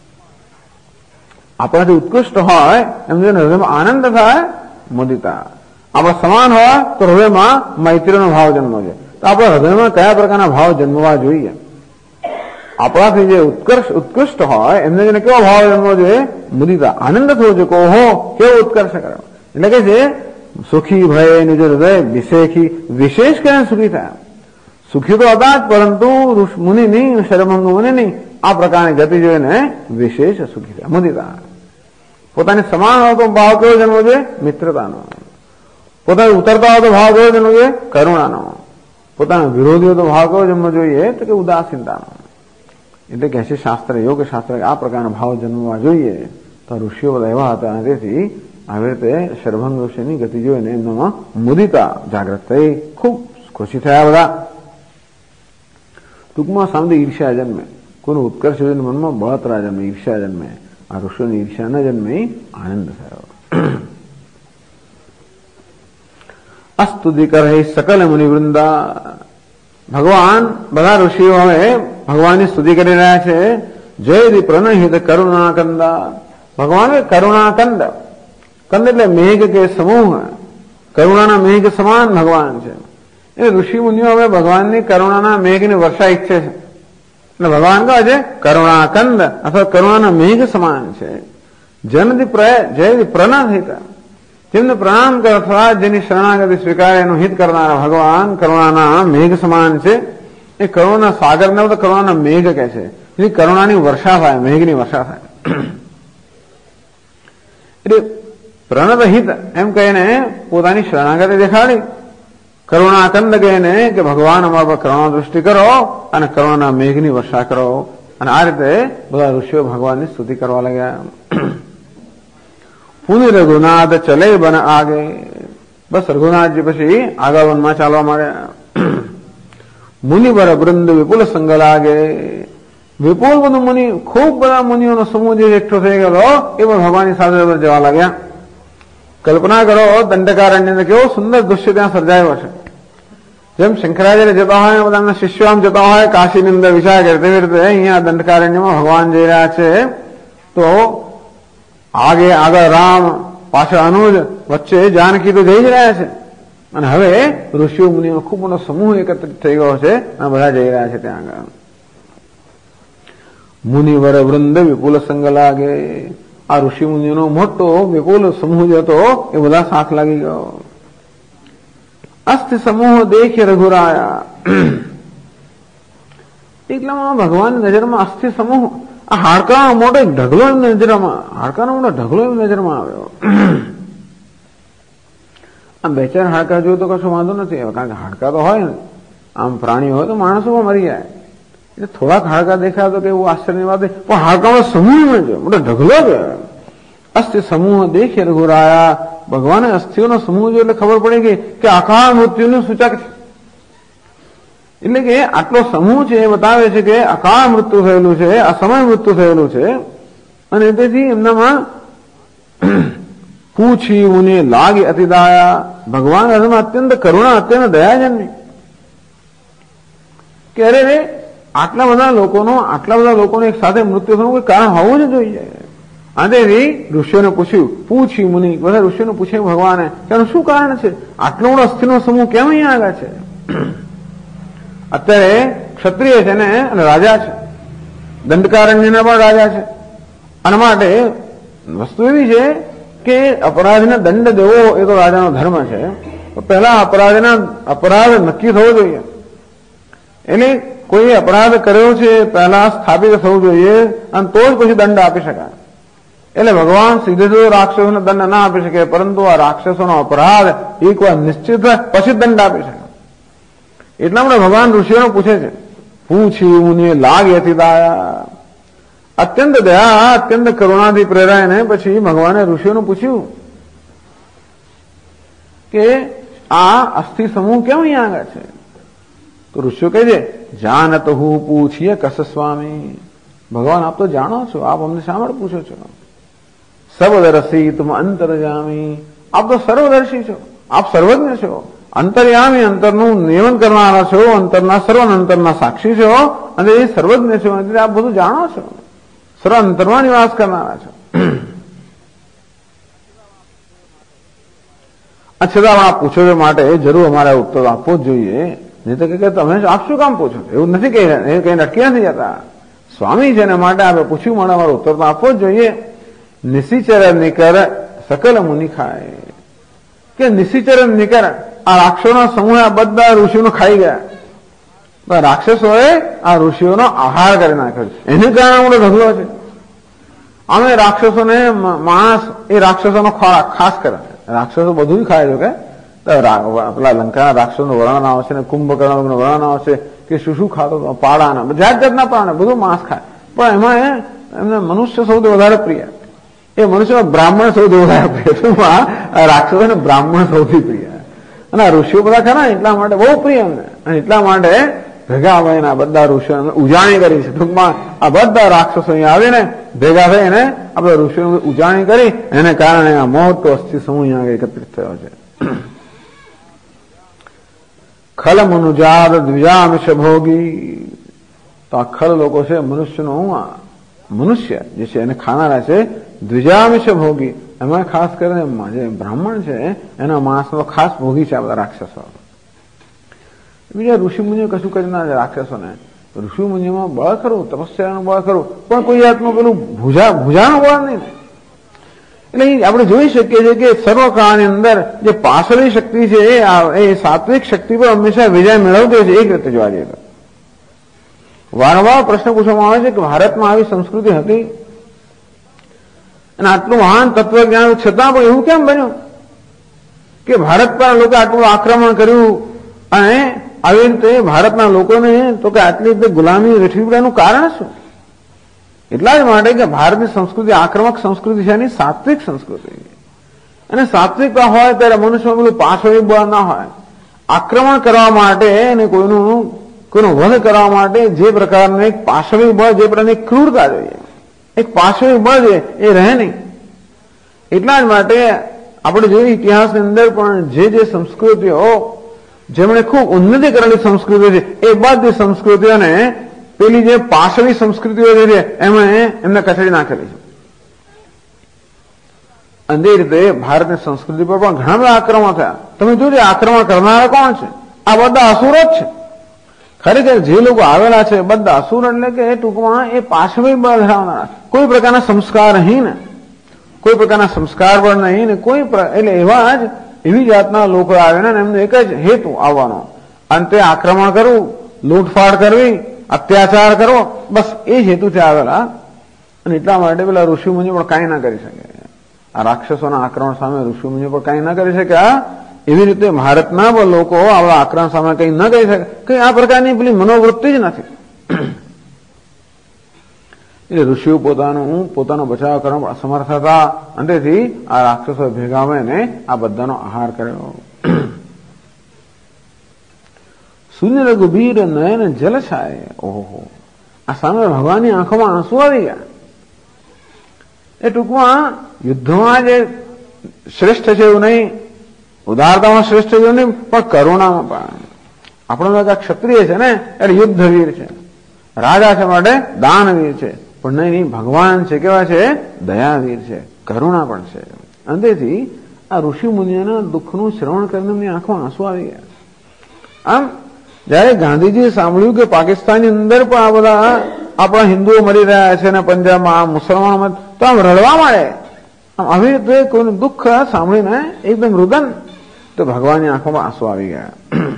આપણાથી ઉત્કૃષ્ટ હોય એમ જોઈને હૃદયમાં આનંદ થાય, મુદિતા. આપણા સમાન હોય તો હૃદયમાં મૈત્રીનો ભાવ જન્મો છે. તો આપણા હૃદયમાં કયા પ્રકારના ભાવ જન્મવા જોઈએ? આપણાથી જે ઉત્કૃષ્ટ હોય એમને જેને કેવો ભાવ જન્મવો જોઈએ? મુદિતા, આનંદ થવો જોઈએ કે ઓહો કેવો ઉત્કર્ષ કર્યો. એટલે કે છે સુખી ભય નિજ હૃદય વિશેખી. વિશેષ કરીને સુખી થયા. સુખી તો હતા જ, પરંતુ મુનિ નહીં, શરભંગ મુનિ નહીં, આ પ્રકારની ગતિ જોઈને વિશેષ સુખી થયા, મુદિતા. પોતાની સમાન હોય તો ભાવ કેવો જન્મવો જોઈએ? મિત્રતાનો. પોતાને ઉતરતા હોય તો ભાવ કેવો જન્મવો જોઈએ? કરુણાનો. પોતાના વિરોધીઓ તો ભાવ કેવો જન્મવો જોઈએ? તો કે ઉદાસીનતાનો. એટલે કે છે શાસ્ત્ર, યોગ શાસ્ત્ર આ પ્રકારના ભાવ જન્મવા જોઈએ. તો ઋષિઓ બધા એવા હતા અને તેથી આવી રીતે શરભંગ ઋષિની ગતિ જોઈને એમનામાં મુદિતા જાગૃત થઈ, ખૂબ ખુશી થયા બધા. ટૂંકમાં સામે ઈર્ષ્યા જન્મે, કોઈનું ઉત્કર્ષ જોઈને મનમાં બળતરા જન્મે, ઈર્ષ્યા જન્મે. આ ઋષિઓની ઈર્ષ્યા ન જન્મે, આનંદ થયો. અસ્તુતિ કરે સકલ મુનિવૃંદા. ભગવાન બધા ઋષિઓ હવે ભગવાનની સ્તુતિ કરી રહ્યા છે. જય પ્રણહિત કરુણાકંદા. ભગવાન કરુણાકંદ, કંદ એટલે મેઘ કે સમૂહ, કરુણાના મેઘ સમાન ભગવાન છે. એ ઋષિ મુનિઓ હવે ભગવાનની કરુણાના મેઘની વર્ષા ઈચ્છે છે. એટલે ભગવાન કહે છે કરુણાકંદ અથવા કરુણાના મેઘ સમાન છે. જયથી પ્રણહિત, જેમને પ્રણામ કરવા જેની શરણાગતિ સ્વીકારે એનું હિત કરનારા ભગવાન કરુણાના મેઘ સમાન છે. એ કરુણાના સાગરને તો કરુણાના મેઘ કહે છે. એની કરુણાની વર્ષા થાય, મેઘની વર્ષા થાય. એટલે પ્રણત હિત એમ કહીને પોતાની શરણાગતિ દેખાડી. કરુણાકંદ કહીને કે ભગવાન અમારા પર કરુણા દૃષ્ટિ કરો અને કરુણાના મેઘની વર્ષા કરો. અને આ રીતે બધા ઋષિઓ ભગવાનની સ્તુતિ કરવા લાગ્યા. પુનિ રઘુનાથ ચલે બન આગે. બસ રઘુનાથજી પછી આગળ વનમાં ચાલવા માંડ્યા. મુનિવર વૃંદ વિપુલ સંગ લાગે. વિપુલ બધું મુનિ, ખૂબ બધા મુનિઓનો સમૂહ જે એકઠો થઈ ગયેલો એ પણ ભગવાનની સાથે જવા લાગ્યા. કલ્પના કરો, દંડકારણ્ય અંદર કેવો સુંદર દૃશ્ય ત્યાં સર્જાયો છે. જેમ શંકરાચાર્ય જતા હોય, બધાના શિષ્યો આમ જતા હોય કાશીની અંદર વિચાર કરે, તેવી રીતે અહીંયા દંડકારણ્યમાં ભગવાન જઈ રહ્યા છે. તો આગળ રામ, પાછળ અનુજ, વચ્ચે જાનકી તો જઈ જ રહ્યા છે. અને હવે ઋષિઓ મુનિનો ખૂબ મોટો સમૂહ એકત્રિત થઈ ગયો છે અને બધા જઈ રહ્યા છે ત્યાં આગળ. મુનિવર વૃંદ વિપુલ સંગ લાગે. આ ઋષિ મુનિનો મોટો વિપુલ સમૂહ જે હતો એ બધા સાથ લાગી ગયો. અસ્થિ સમૂહ દેખે રઘુરાયા. એટલામાં ભગવાનની નજરમાં અસ્થિ સમૂહ, આ હાડકાનો મોટો ઢગલો એમની નજરમાં, હાડકાનો મોટો ઢગલો એમની નજરમાં આવ્યો. આમ બે ચાર હાડકા જોયું તો કશું વાંધો નથી, કારણ કે હાડકા તો હોય ને, આમ પ્રાણી હોય તો માણસો પણ મરી જાય. એટલે થોડાક હાડકા દેખાય તો કે એવું આશ્ચર્યની વાત, પણ હાડકાનો સમૂહ મળ્યો, મોટો ઢગલો ગયો. અસ્થિ સમૂહ દેખે રઘુરાયા. ભગવાને અસ્થિઓનો સમૂહ જો એટલે ખબર પડી ગઈ કે અકાળ મૃત્યુનું સૂચક છે. એટલે કે આટલો સમૂહ છે એ બતાવે છે કે અકાળ મૃત્યુ થયેલું છે, અસમય મૃત્યુ થયેલું છે. અને તેથી એમનામાં પૂછી મુનિ લાગે અતિદાયા. ભગવાન હૃદયમાં અત્યંત કરુણા, અત્યંત દયા જન્મી કે અરે રે, આટલા બધા લોકોનો એક સાથે મૃત્યુ થવાનું કોઈ કારણ હોવું જ જોઈએ. આથી ઋષિઓને પૂછ્યું, પૂછી મુનિ, બધા ઋષિઓને પૂછ્યું ભગવાને કે આનું શું કારણ છે, આટલો મોટો અસ્થિનો સમૂહ કેમ અહીંયા આગળ છે. અત્યારે ક્ષત્રિય છે ને અને રાજા છે, દંડકારણ્યના પણ રાજા છે. અને માટે વસ્તુ એવી છે કે અપરાધને દંડ દેવો એ તો રાજાનો ધર્મ છે. પહેલા અપરાધ નક્કી થવો જોઈએ. એટલે કોઈ અપરાધ કર્યો છે પહેલા સ્થાપિત થવું જોઈએ અને તો જ પછી દંડ આપી શકાય. એટલે ભગવાન સીધે રાક્ષસોને દંડ ના આપી શકે, પરંતુ આ રાક્ષસોનો અપરાધ એકવાર નિશ્ચિત પછી દંડ આપી શકે. એટલા માટે ભગવાન ઋષિઓને પૂછે છે, પૂછી મુનિ લાગે અતિદાયા. અત્યંત દયા, અત્યંત કરુણાથી પ્રેરાયને પછી ભગવાને ઋષિઓને પૂછ્યું કે આ અસ્થિ સમૂહ કેમ અહીંયા આગળ છે. તો ઋષિઓ કહે છે, જાનત હું પૂછીએ કસ સ્વામી. ભગવાન આપ તો જાણો છો, આપ અમને શા માટે પૂછો છો. સર્વદર્શી તુમ અંતરજામી. આપ તો સર્વદર્શી છો, આપ સર્વજ્ઞ છો. અંતર્યામી, અંતરનું નિયમન કરનારા છો, અંતરના સાક્ષી છો અને એ સર્વજ્ઞ છો. એટલે આપ બધું જાણો છો, સર્વ અંતરમાં નિવાસ કરનારા છો. છતાં આપ પૂછો છો માટે જરૂર અમારે ઉત્તર આપવો જ જોઈએ. નહીં તો કે તમે આપ શું કામ પૂછો, એવું નથી કઈ નટકી નથી જતા. સ્વામી છે ને માટે આપણે પૂછ્યું માટે અમારો ઉત્તર તો આપવો જ જોઈએ. નિશિચર નિકર સકલ મુનિ ખાય. કે નિશિચર નિકર, આ રાક્ષસોના સમૂહ આ બધા ઋષિઓને ખાઈ ગયા. રાક્ષસોએ આ ઋષિઓનો આહાર કરી નાખ્યો છે, એને કારણે મોટો ઢગલો છે. અમે રાક્ષસોને માણસ એ રાક્ષસોનો ખોરાક ખાસ કરે. રાક્ષસો બધું જ ખાય છે કે પેલા લંકાના રાક્ષસોનું વર્ણન આવશે ને કુંભકર્ણનું વર્ણન આવશે કે શું ખાતો પાડાના જાત જાતના પ્રાણ બધું માંસ ખાય. પણ એમાં એમને મનુષ્ય સૌથી વધારે પ્રિય. એ મનુષ્યમાં બ્રાહ્મણ સૌથી વધારે પ્રિય. ટૂંકમાં રાક્ષસોને બ્રાહ્મણ સૌથી પ્રિય. અને આ ઋષિઓ બધા ખરા એટલા માટે બહુ પ્રિય એમને. અને એટલા માટે ભેગા થઈને આ બધા ઋષિઓ ઉજાણી કરી છે. ટૂંકમાં આ બધા રાક્ષસો અહીંયા આવીને ભેગા થઈને આપણે ઋષિઓની ઉજાણી કરી, એને કારણે આ મોટો અસ્થિ સમૂહ અહીંયા એકત્રિત થયો છે. ખલ મનુજાદ દ્વિજામિષ ભોગી. તો આ ખલ લોકો છે મનુષ્યનો, મનુષ્ય જે છે એને ખાનારા છે. દ્વિજામિષ ભોગી, એમાં ખાસ કરીને જે બ્રાહ્મણ છે એના માણસનો ખાસ ભોગી છે આ બધા રાક્ષસો. બીજા ઋષિ મુનિઓ કશું કરી ના રાક્ષસોને. ઋષિ મુનિઓમાં બળ ખરું, તપસ્યાનું બળ ખરું, પણ કોઈ જાતનું પેલું ભુજાનું બળ નહીં. એટલે આપણે જોઈ શકીએ છીએ કે સર્વકાળની અંદર જે પાછળની શક્તિ છે એ સાત્વિક શક્તિ પર હંમેશા વિજય મેળવતી હોય છે. એક રીતે જોવા જઈએ તો વારંવાર પ્રશ્ન પૂછવામાં આવે છે કે ભારતમાં આવી સંસ્કૃતિ હતી અને આટલું મહાન તત્વજ્ઞાન છતાં પણ એવું કેમ બન્યું કે ભારત પર લોકો આટલું આક્રમણ કર્યું અને આવી રીતે ભારતના લોકોને તો કે આટલી રીતે ગુલામી વેઠવી પડ્યાનું કારણ શું. એટલા જ માટે કે ભારતની સંસ્કૃતિ આક્રમક સંસ્કૃતિ છે, એની સાત્વિક સંસ્કૃતિ. અને સાત્વિકતા હોય ત્યારે મનુષ્યમાં પેલું પાછળ બળ ના હોય. આક્રમણ કરવા માટે એને કોઈનું કોઈનો વધ કરવા માટે જે પ્રકારનું એક પાશવિક બળ, જે પ્રકારની ક્રૂરતા જોઈએ, એક પાશવિક બળ છે એ રહે નહીં. એટલા જ માટે આપણે જોઈએ ઇતિહાસની અંદર પણ જે સંસ્કૃતિઓ જેમણે ખૂબ ઉન્નતિ કરેલી સંસ્કૃતિઓ છે એ બધી સંસ્કૃતિઓને પેલી જે પાશવી સંસ્કૃતિઓ છે એમને કચડી નાખેલી છે. અને એ રીતે ભારતની સંસ્કૃતિ પર પણ ઘણા બધા આક્રમણ થયા. તમે જોજો આક્રમણ કરનારા કોણ છે? આ બધા અસુર જ છે. ખરેખર જે લોકો આવેલા છે બધા અસુર, એટલે કે ટૂંકમાં એ પાશવી બળ ધરાવનારા, કોઈ પ્રકારના સંસ્કારહીન, કોઈ પ્રકારના સંસ્કાર પણ નહીં ને કોઈ એટલે એવા જ એવી જાતના લોકો આવે ને એમનો એક જ હેતુ આવવાનો, અંતે આક્રમણ કરવું, લૂંટફાટ કરવી, અત્યાચાર કરવો, બસ એ હેતુથી આવેલા. અને એટલા માટે પેલા ઋષિમુનિઓ પણ કાંઈ ના કરી શકે. આ રાક્ષસોના આક્રમણ સામે ઋષિમુનિઓ પણ કાંઈ ના કરી શક્યા. એવી રીતે ભારતના પણ લોકો આવા આક્રમણ સામે કંઈ ન કરી શકે. કઈ આ પ્રકારની પેલી મનોવૃત્તિ જ નથી. એટલે ઋષિઓ પોતાનો બચાવ કરવામાં અસમર્થ હતા. અંતેથી આ રાક્ષસો ભેગા મળીને આ બધાનો આહાર કર્યો. શૂન્ય ગંભીર નયન જલછાય. ઓહો, આ સામે ભગવાનની આંખોમાં આંસુ આવી ગયા. એ ટૂંકમાં યુદ્ધમાં જે શ્રેષ્ઠ છે એવું નહીં, ઉદારતામાં શ્રેષ્ઠ એવું નહીં, પણ કરુણામાં પણ. આપણો ક્ષત્રિય છે ને એટલે યુદ્ધવીર છે, રાજા છે માટે દાનવીર છે, પણ નહીં ભગવાન છે કેવા છે? દયાવીર છે, કરુણા પણ છે. અંતેથી આ ઋષિ મુનિઓના દુઃખનું શ્રવણ કરીને એમની આંખમાં આંસુ આવી ગયા. આમ જયારે ગાંધીજીએ સાંભળ્યું કે પાકિસ્તાનની અંદર પણ આ બધા આપણા હિન્દુઓ મરી રહ્યા છે ને પંજાબમાં મુસલમાનોમાં, તો આમ રડવા માંડે. આમ આવી રીતે કોઈનું દુઃખ સાંભળીને એકદમ રુદન, તો ભગવાનની આંખોમાં આંસુ આવી ગયા.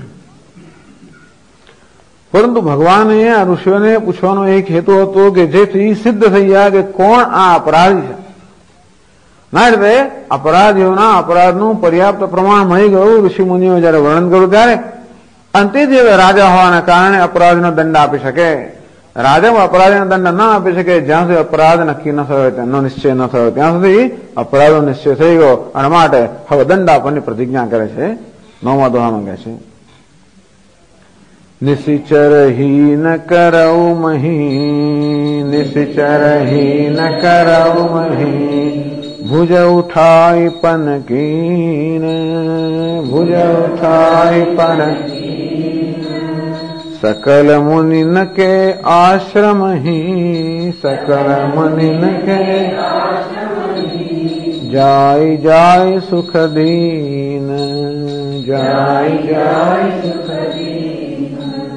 પરંતુ ભગવાને આ ઋષિઓને પૂછવાનો એક હેતુ હતો કે જેથી સિદ્ધ થઈ જાય કે કોણ આ અપરાધી છે. ના એટલે અપરાધીઓના અપરાધનું પર્યાપ્ત પ્રમાણ મળી ગયું ઋષિ મુનિઓ જયારે વર્ણન કર્યું ત્યારે. અંતે જે રાજા હોવાના કારણે અપરાધનો દંડ આપી શકે. રાજા અપરાધીનો દંડ ન આપી શકે જ્યાં સુધી અપરાધ નક્કી ન થયો, તેનો નિશ્ચય ન થયો, ત્યાં સુધી અપરાધનો નિશ્ચય થઈ ગયો. અને માટે હવે દંડ આપવાની પ્રતિજ્ઞા કરે છે. 9મા દોહામાં કહે છે, નિશિચરહીન કરૌ મહી, નિશિચરહીન કરૌ મહી, ભુજ ઉઠાઈ પનકીન, ભુજ ઉઠાઈ પનકીન, सकल मुनिन के आश्रम ही, सकल मुनिन के जाय जाय सुख दीन, जाय जाय सुख दीन.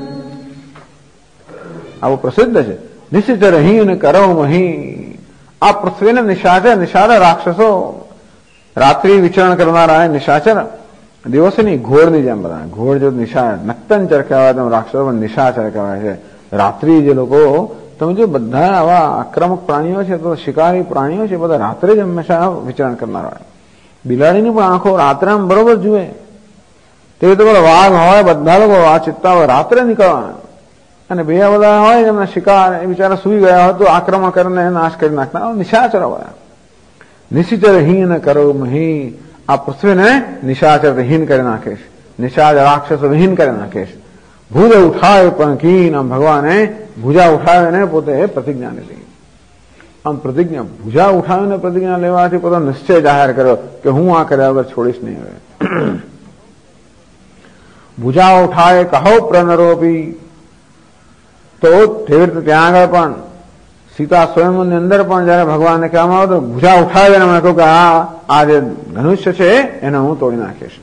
આવું પ્રસિદ્ધ છે. નિશ્ચરહીન કરો મહી. આ પૃથ્વીને નિશાચર રાક્ષસો, રાત્રિ વિચરણ કરનારા નિશાચર, દિવસની ઘોડની જેમ બધા. ઘોડ જો નક્તંચર કહેવાય તેમ રાક્ષસો પણ નિશાચર કહેવાય છે. રાત્રિ જે લોકો, તમે જો બધા આવા આક્રમક પ્રાણીઓ છે, તો શિકારી પ્રાણીઓ છે, બધા રાત્રે જ હંમેશા વિચરણ કરનારા હોય. બિલાડીની પણ આંખો રાત્રે આમ બરોબર જુએ. તે તો બધા વાઘ હોય, બધા લોકો આ ચિત્તા હોય રાત્રે નીકળવાના. અને બે બધા હોય એમના શિકાર, એ બિચારા સુઈ ગયા હોય તો આક્રમણ કરીને નાશ કરી નાખના નિશાચરો બધા. નિશિચરહીન કરો મહી. આ પૃથ્વીને નિશાચર વિહીન કરી નાખે છે, નિશાચર રાક્ષસો વિહીન કરી નાખે છે. ભુજ ઉઠાવે પણ કીન. આમ ભગવાને ભુજા ઉઠાવીને પોતે પ્રતિજ્ઞા લીધી. આમ પ્રતિજ્ઞા, ભુજા ઉઠાવીને પ્રતિજ્ઞા લેવાથી પોતાનો નિશ્ચય જાહેર કર્યો કે હું આ કર્યા વગર છોડીશ નહીં હવે. ભુજા ઉઠાવે કહો પ્રનરોપી. તો તેવી રીતે ત્યાં આગળ પણ સીતા સ્વયંની અંદર પણ જયારે ભગવાનને કહેવામાં આવે તો ભુજા ઉઠાવીને મને કહ્યું કે આ જે ધનુષ્ય છે એને હું તોડી નાખીશ.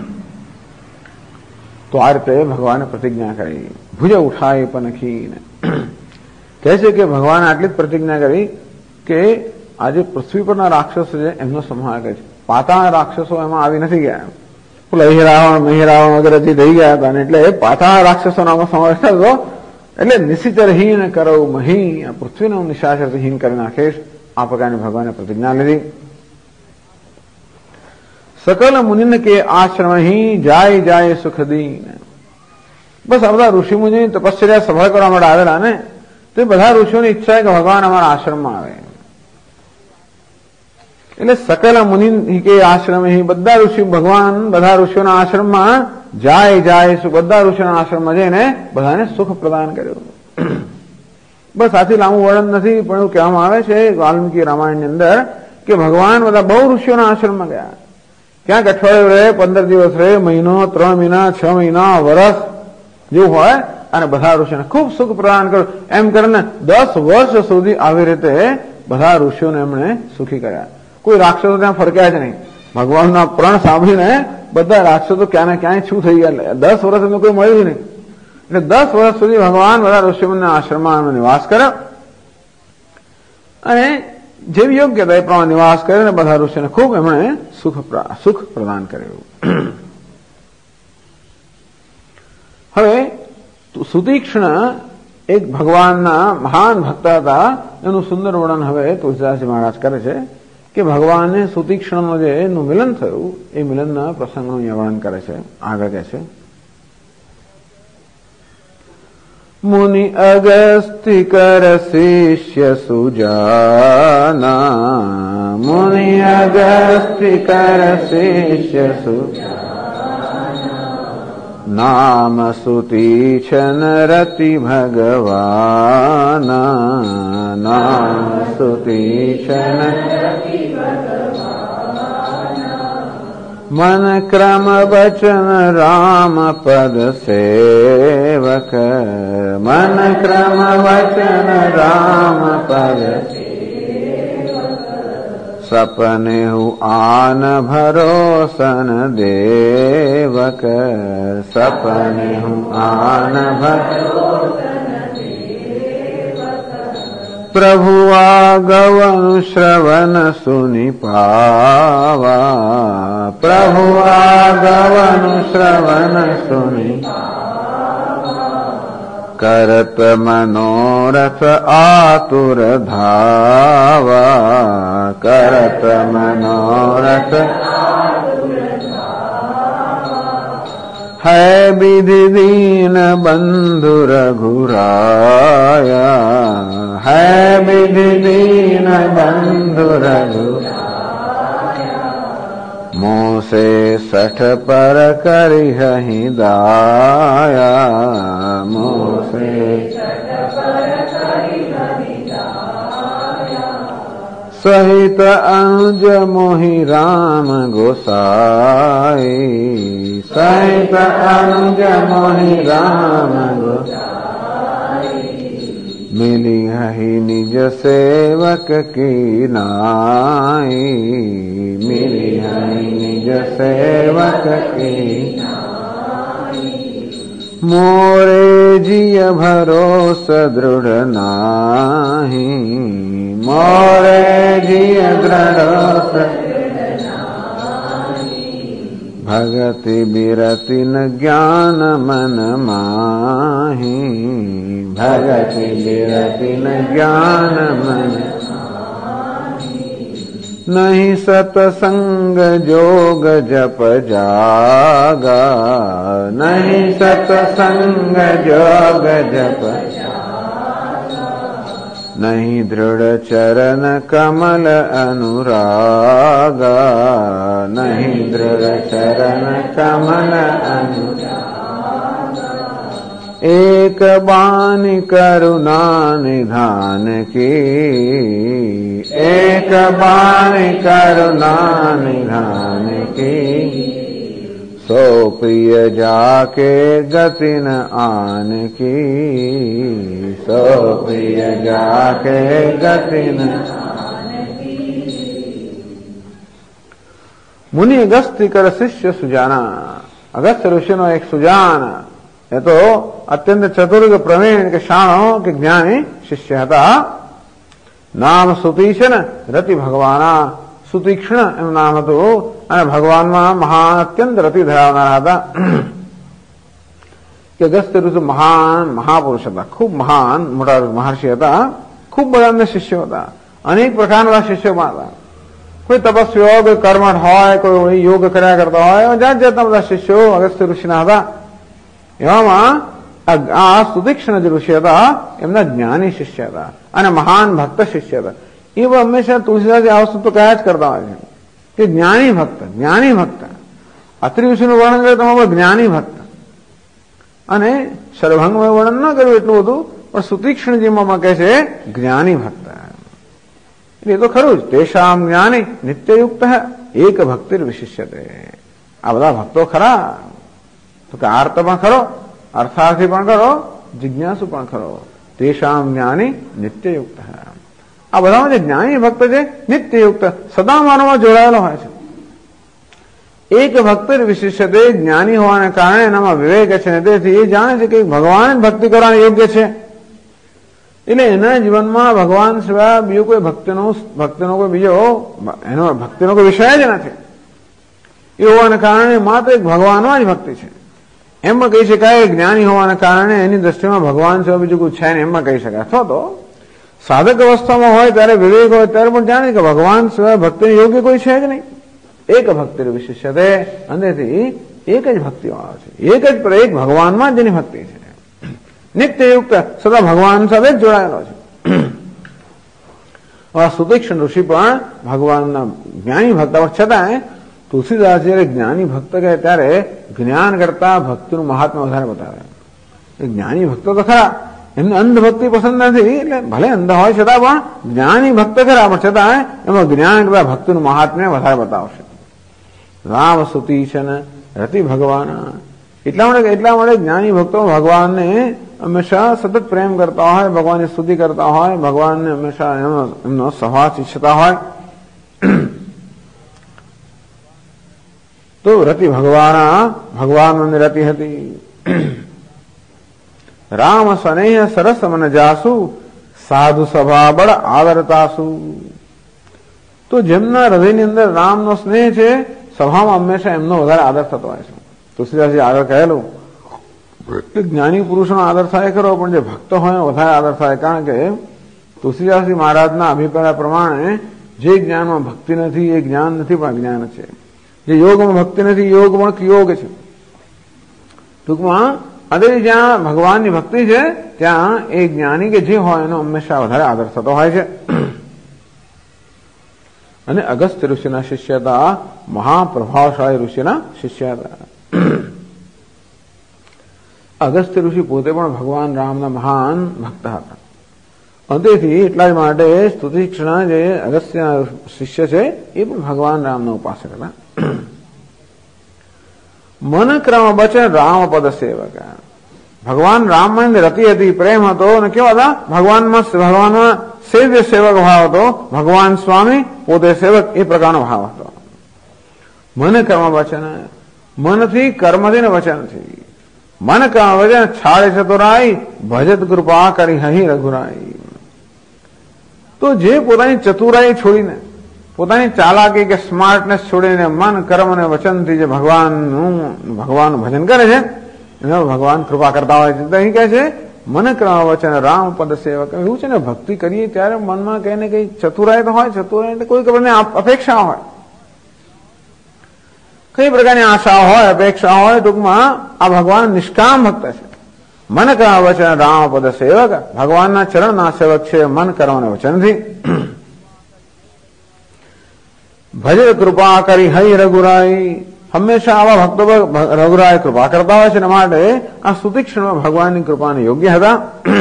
તો આ રીતે ભગવાને પ્રતિજ્ઞા કરી. ભુજ ઉઠાવી પનખીને કહે છે કે ભગવાને આટલી જ પ્રતિજ્ઞા કરી કે આજે પૃથ્વી પરના રાક્ષસો છે એમનો સંહાર કરે છે. પાતાળ રાક્ષસો એમાં આવી નથી ગયા. પેલા હિરાવણ મહિરાવણ વગેરે જે થઈ ગયા હતા, એટલે પાતાળ રાક્ષસોનો આમાં સમાવેશ થયો. એટલે નિશિચરહીન કરો મહી. આ પૃથ્વીને હું નિશાચરહીન કરી નાખીશ. આ પ્રકારની ભગવાને પ્રતિજ્ઞા લીધી. સકલ મુનિન કે આશ્રમ હી જાય જાય સુખદીન. બસ આ બધા ઋષિ મુનિ તપશ્ચર્યા સફળ કરવા માટે આવેલા ને, તો બધા ઋષિઓની ઈચ્છા છે કે ભગવાન અમારા આશ્રમમાં આવે. એટલે સકલ મુનિ કે આશ્રમ હી, બધા ઋષિ ભગવાન બધા ઋષિઓના આશ્રમમાં જાય બધા ઋષિના આશ્રમમાં જઈને બધાને સુખ પ્રદાન કર્યું. બસ આથી લાંબુ વર્ણન નથી, પણ એવું કહેવામાં આવે છે વાલ્મીકી રામાયણની અંદર કે ભગવાન બધા બહુ ઋષિઓના આશ્રમમાં ગયા. ક્યાંક અઠવાડિયું રહે, 15 દિવસ રહે, મહિનો, 3 મહિના, 6 મહિના, વર્ષ જેવું હોય, અને બધા ઋષિઓને ખૂબ સુખ પ્રદાન કર્યું. એમ કરીને 10 વર્ષ સુધી આવી રીતે બધા ઋષિઓને એમણે સુખી કર્યા. કોઈ રાક્ષસો ત્યાં ફરક્યા જ નહીં. ભગવાનના પ્રણ સાંભળીને બધા રાક્ષસો ક્યાં ને ક્યાંય શું થઈ ગયા. 10 વર્ષ એમને કોઈ મળ્યું નહીં. એટલે 10 વર્ષ સુધી ભગવાન બધા ઋષિઓના આશ્રમમાં નિવાસ કર્યો, અને જેવી યોગ્યતા એ પ્રમાણે નિવાસ કર્યો, અને બધા ઋષિઓને ખૂબ એમણે સુખ પ્રદાન કર્યું. હવે સુતીક્ષ્ણ એક ભગવાનના મહાન ભક્ત હતા. એનું સુંદર વર્ણન હવે તુલસીદાસજી મહારાજ કરે છે કે ભગવાનને સુતીક્ષ્ણનું જે એનું મિલન થયું, એ મિલનના પ્રસંગનું અહીંયા વર્ણન કરે છે. આગળ કહે છે, મુનિ અગસ્તિકર શિષ્ય સુજાના, મુનિ અગસ્તિકર શિષ્ય સુજાના, નામ સુતીક્ષ્ણ રતિ ભગવાના, નામ સુતીક્ષ્ણ मन क्रम वचन राम पद सेवक, मन क्रम वचन राम पद सपने आन भरोसन देवक, सपने आन भरोसन प्रभु आगवन श्रवण सुनि पावा, प्रभु आगवन श्रवण सुनि करत मनोरथ आतुर धावा, करत मनोरथ है विधि दीन बंधु रघुराया, है विधि दीन बंधु रघुराया, मोह से 60 पर करिहि दाया, मोह से 60 पर करिहि दाया, सहित अनुज मोहि राम गोसाई, सहित अनुज मोहि राम गोसाई, मिली हहि निज सेवक की नाई, मिली हहि निज सेवक की नाई, मोरे जिय भरोस दृढ़ नाही, मोरे जिय दृढ़ भगति बिरति न ज्ञान मन माही, भगति बिरति न ज्ञान मन माही, नहीं सतसंग जोग जप जागा, नहीं सतसंग जोग जप नहीं दृढ़ चरण कमल अनुरागा, नहीं दृढ़ चरण कमल अनुरागा, एक बानी करुणा निधान की, एक बानी करुणा निधान की, सो प्रिय जाके गति न आन की, सो प्रिय जाके गति न आन की. मुनि अगस्तिकर शिष्य सुजाना, अगस्त्य ऋषिનો એક સુજાન, એ તો અત્યંત ચતુર્ગ પ્રવીણ કે શાણો કે જ્ઞાની શિષ્ય હતા. નામ સુતીક્ષ્ણ રતિ ભગવાના, સુતીક્ષ્ણ એનું નામ હતું, અને ભગવાનમાં મહાન અત્યંત રતિ ધરાવનારા હતા. કે અગસ્ત્ય ઋષિ મહાન મહાપુરુષ હતા, ખૂબ મહાન મોટા મહર્ષિ હતા. ખૂબ બધા એમને શિષ્યો હતા, અનેક પ્રકારના શિષ્યો પણ હતા. કોઈ તપસ્વીઓ, કોઈ કર્મઠ હોય, કોઈ યોગ કર્યા કરતા હોય, જાત જાતના બધા શિષ્યો અગસ્ત્ય ઋષિના હતા. એવામાં આ સુતીક્ષ્ણ જે ઋષિ હતા એમના જ્ઞાની શિષ્ય હતા અને મહાન ભક્ત શિષ્ય હતા. એ હંમેશા તુલસીદાસ આ વસ્તુ તો કયા જ કરતા હોય છે કે જ્ઞાની ભક્ત, જ્ઞાની ભક્ત. અત્રિ ઋષિનું વર્ણન કરે તમારું જ્ઞાની ભક્ત, અને સર્વભંગમાં વર્ણન ન કર્યું એટલું બધું, પણ સુતીક્ષ્ણજીમાં કહે છે જ્ઞાની ભક્ત. એટલે એ તો ખરું જ, તેષામ જ્ઞાની નિત્યયુક્ત એક ભક્તિર વિશિષ્યતે. આ બધા ભક્તો ખરા તો કે આર્ત પણ ખરો, અર્થાર્થી પણ ખરો, જિજ્ઞાસુ પણ ખરો. તેષામ જ્ઞાની નિત્યયુક્ત. આ બધામાં જે જ્ઞાની ભક્ત છે નિત્યયુક્ત, સદા માનવમાં જોડાયેલો હોય છે. એક ભક્તિર વિશિષ્યતે, જ્ઞાની હોવાને કારણે એનામાં વિવેક છે, તેથી એ જાણે છે કે ભગવાન જ ભક્તિ કરવાને યોગ્ય છે. એટલે એના જીવનમાં ભગવાન સિવાય બીજો કોઈ ભક્તિનો કોઈ બીજો એનો ભક્તિનો કોઈ વિષય જ નથી. એ હોવાને કારણે માત્ર એક ભગવાનમાં જ ભક્તિ છે એમાં કહી શકાય. જ્ઞાની હોવાને કારણે એની દ્રષ્ટિમાં ભગવાન સિવાય બીજું કોઈ છે ને એમાં કહી શકાય. અથવા તો સાધક અવસ્થામાં હોય ત્યારે વિવેક હોય ત્યારે પણ જાણે કે ભગવાન સિવાય ભક્તિને યોગ્ય કોઈ છે જ નહીં. એક ભક્તિ વિશિષ્યતે, અંદરથી એક જ ભક્તિ આવે છે, એક જ એક ભગવાનમાં જ જેની ભક્તિ છે. નિત્યયુક્ત, સદા ભગવાન સાથે જ જોડાયેલો છે. સુતીક્ષ્ણ ઋષિ પણ ભગવાનના જ્ઞાની ભક્ત, પણ છતાં તુલસીદાસ જયારે જ્ઞાની ભક્ત કહે ત્યારે જ્ઞાન કરતા ભક્તિનું મહાત્મા વધારે બતાવે. જ્ઞાની ભક્તો તો ખરા, એમને અંધ ભક્તિ પસંદ નથી, એટલે ભલે અંધ હોય છતાં પણ જ્ઞાની ભક્ત ખરા, પણ છતાં એમાં જ્ઞાન કરતા ભક્તિનું મહાત્મ્ય વધારે બતાવશે. રામ સ્તુતિ છે ને રતિ ભગવાન, એટલા માટે જ્ઞાની ભક્તો ભગવાનને હંમેશા સતત પ્રેમ કરતા હોય, ભગવાનની સ્તુતિ કરતા હોય, ભગવાનને હંમેશા એમનો સહવાસ ઈચ્છતા હોય. તો રતિ ભગવાન રતિ હતી. રામ સ્નેહ સરસ મન જાસુ, સાધુ સભા બળ આદરતાસુ. તો જેમના હૃદયની અંદર રામનો સ્નેહ છે, સભામાં હંમેશા એમનો વધારે આદર થતો હોય છે. તુલસીદાસજી આગળ કહેલું જ્ઞાની પુરુષનો આદર થાય ખરો, પણ જે ભક્ત હોય વધારે આદર થાય. કારણ કે તુલસીદાસજી મહારાજના અભિપ્રાય પ્રમાણે જે જ્ઞાનમાં ભક્તિ નથી એ જ્ઞાન નથી, પણ જ્ઞાન છે. જે યોગમાં ભક્તિ નથી યોગ પણ યોગ છે. ટૂંકમાં અંદર જ્યાં ભગવાનની ભક્તિ છે ત્યાં એ જ્ઞાની કે જે હોય એનો હંમેશા વધારે આદર થતો હોય છે. અને અગસ્ત્ય ઋષિના શિષ્ય હતા, મહાપ્રભાવશાળી ઋષિના શિષ્ય હતા. અગસ્ત્ય ઋષિ પોતે પણ ભગવાન રામના મહાન ભક્ત હતા. તેથી એટલા જ માટે સ્તુતિક્ષણ જે અગસ્ત્યના શિષ્ય છે એ પણ ભગવાન રામના ઉપાસક હતા. મન ક્રમ વચન રામ પદ સેવક. ભગવાન રામમાં રતિ હતી, પ્રેમ હતો, અને કેવા હતા ભગવાનમાં સેવ્ય સેવક ભાવ હતો. ભગવાન સ્વામી પોતે સેવક એ પ્રકારનો ભાવ હતો. મન કર્મ વચન, મનથી કર્મથી ને વચનથી. મન કર્મ વચન છાડે ચતુરાઈ, ભજત કૃપા કરી હહી રઘુરાઈ. તો જે પોતાની ચતુરાઈ છોડીને, પોતાની ચાલાકી કે સ્માર્ટનેસ છોડીને મન કર્મ અને વચનથી જે ભગવાનનું ભજન કરે છે એનો ભગવાન કૃપા કરતા હોય છે. અહીં કહે છે મન કર્મ વચન રામ પદ સેવક. એવું છે ને, ભક્તિ કરીએ ત્યારે મનમાં કઈ ને કઈ ચતુરાઈ તો હોય. ચતુરાઈ એટલે કોઈ પ્રકારની અપેક્ષા હોય, કઈ પ્રકારની આશા હોય, અપેક્ષા હોય. ટૂંકમાં આ ભગવાન નિષ્કામ ભક્ત છે. મન કર્મ વચન રામ પદ સેવક, ભગવાનના ચરણના સેવક છે મન કર્મ અને વચનથી. ભજ કૃપા કરી હૈ રઘુરાઈ, હંમેશા આવા ભક્તો પર રઘુરાય કૃપા કરતા હોય છે. એના માટે આ સુતીક્ષ્ણમાં ભગવાનની કૃપાને યોગ્ય હતા.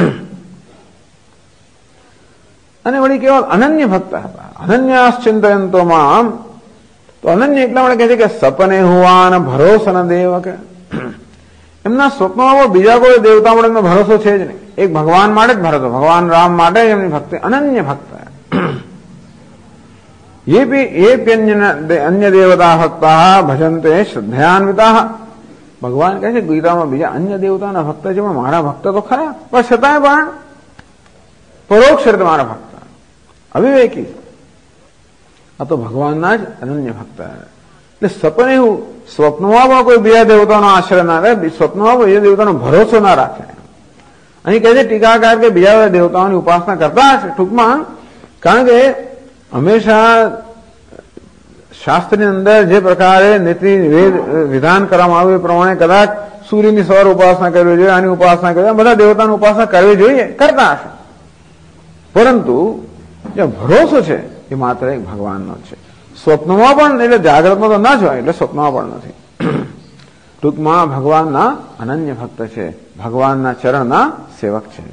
અને વળી કેવળ અનન્ય ભક્ત હતા. અનન્યાશ્ચિંતયંતો મામ. તો અનન્ય એટલા માટે કહે છે કે સપને હુવાન ભરોસન દેવક. એમના સ્વપ્નમાં બીજા કોઈ દેવતા માટે એમનો ભરોસો છે જ નહીં. એક ભગવાન માટે જ ભરોસો, ભગવાન રામ માટે જ એમની ભક્તિ. અનન્ય ભક્ત. અન્ય દેવતા ભક્તા ભજંતે શ્રદ્ધયાન્વિતા. ભગવાન કહે છે ગીતામાં બીજા અન્ય દેવતાના ભક્ત છે, પણ મારા ભક્ત તો ખરા, પણ છતાંય પણ પરોક્ષ રીતે મારા ભક્ત અવિવેકી. આ તો ભગવાનના જ અનન્ય ભક્ત. એટલે સપને એવું સ્વપ્નમાં પણ કોઈ બીજા દેવતાનો આશ્રય ના રહે, સ્વપ્નમાં પણ બીજા દેવતાનો ભરોસો ના રાખે. અહીં કહે છે ટીકાકાર કે બીજા દેવતાઓની ઉપાસના કરતા હશે. ટૂંકમાં કારણ કે હંમેશા શાસ્ત્રની અંદર જે પ્રકારે નીતિ વિધાન કરવામાં આવ્યું એ પ્રમાણે કદાચ સૂર્યની સવાર ઉપાસના કરવી જોઈએ, આની ઉપાસના કરવી, બધા દેવતાની ઉપાસના કરવી જોઈએ, કરતા હશે. પરંતુ જે ભરોસો છે એ માત્ર એક ભગવાનનો છે. સ્વપ્નમાં પણ, એટલે જાગ્રતમાં તો ના જ હોય, એટલે સ્વપ્નમાં પણ નથી. ટૂંકમાં ભગવાનના અનન્ય ભક્ત છે, ભગવાનના ચરણના સેવક છે.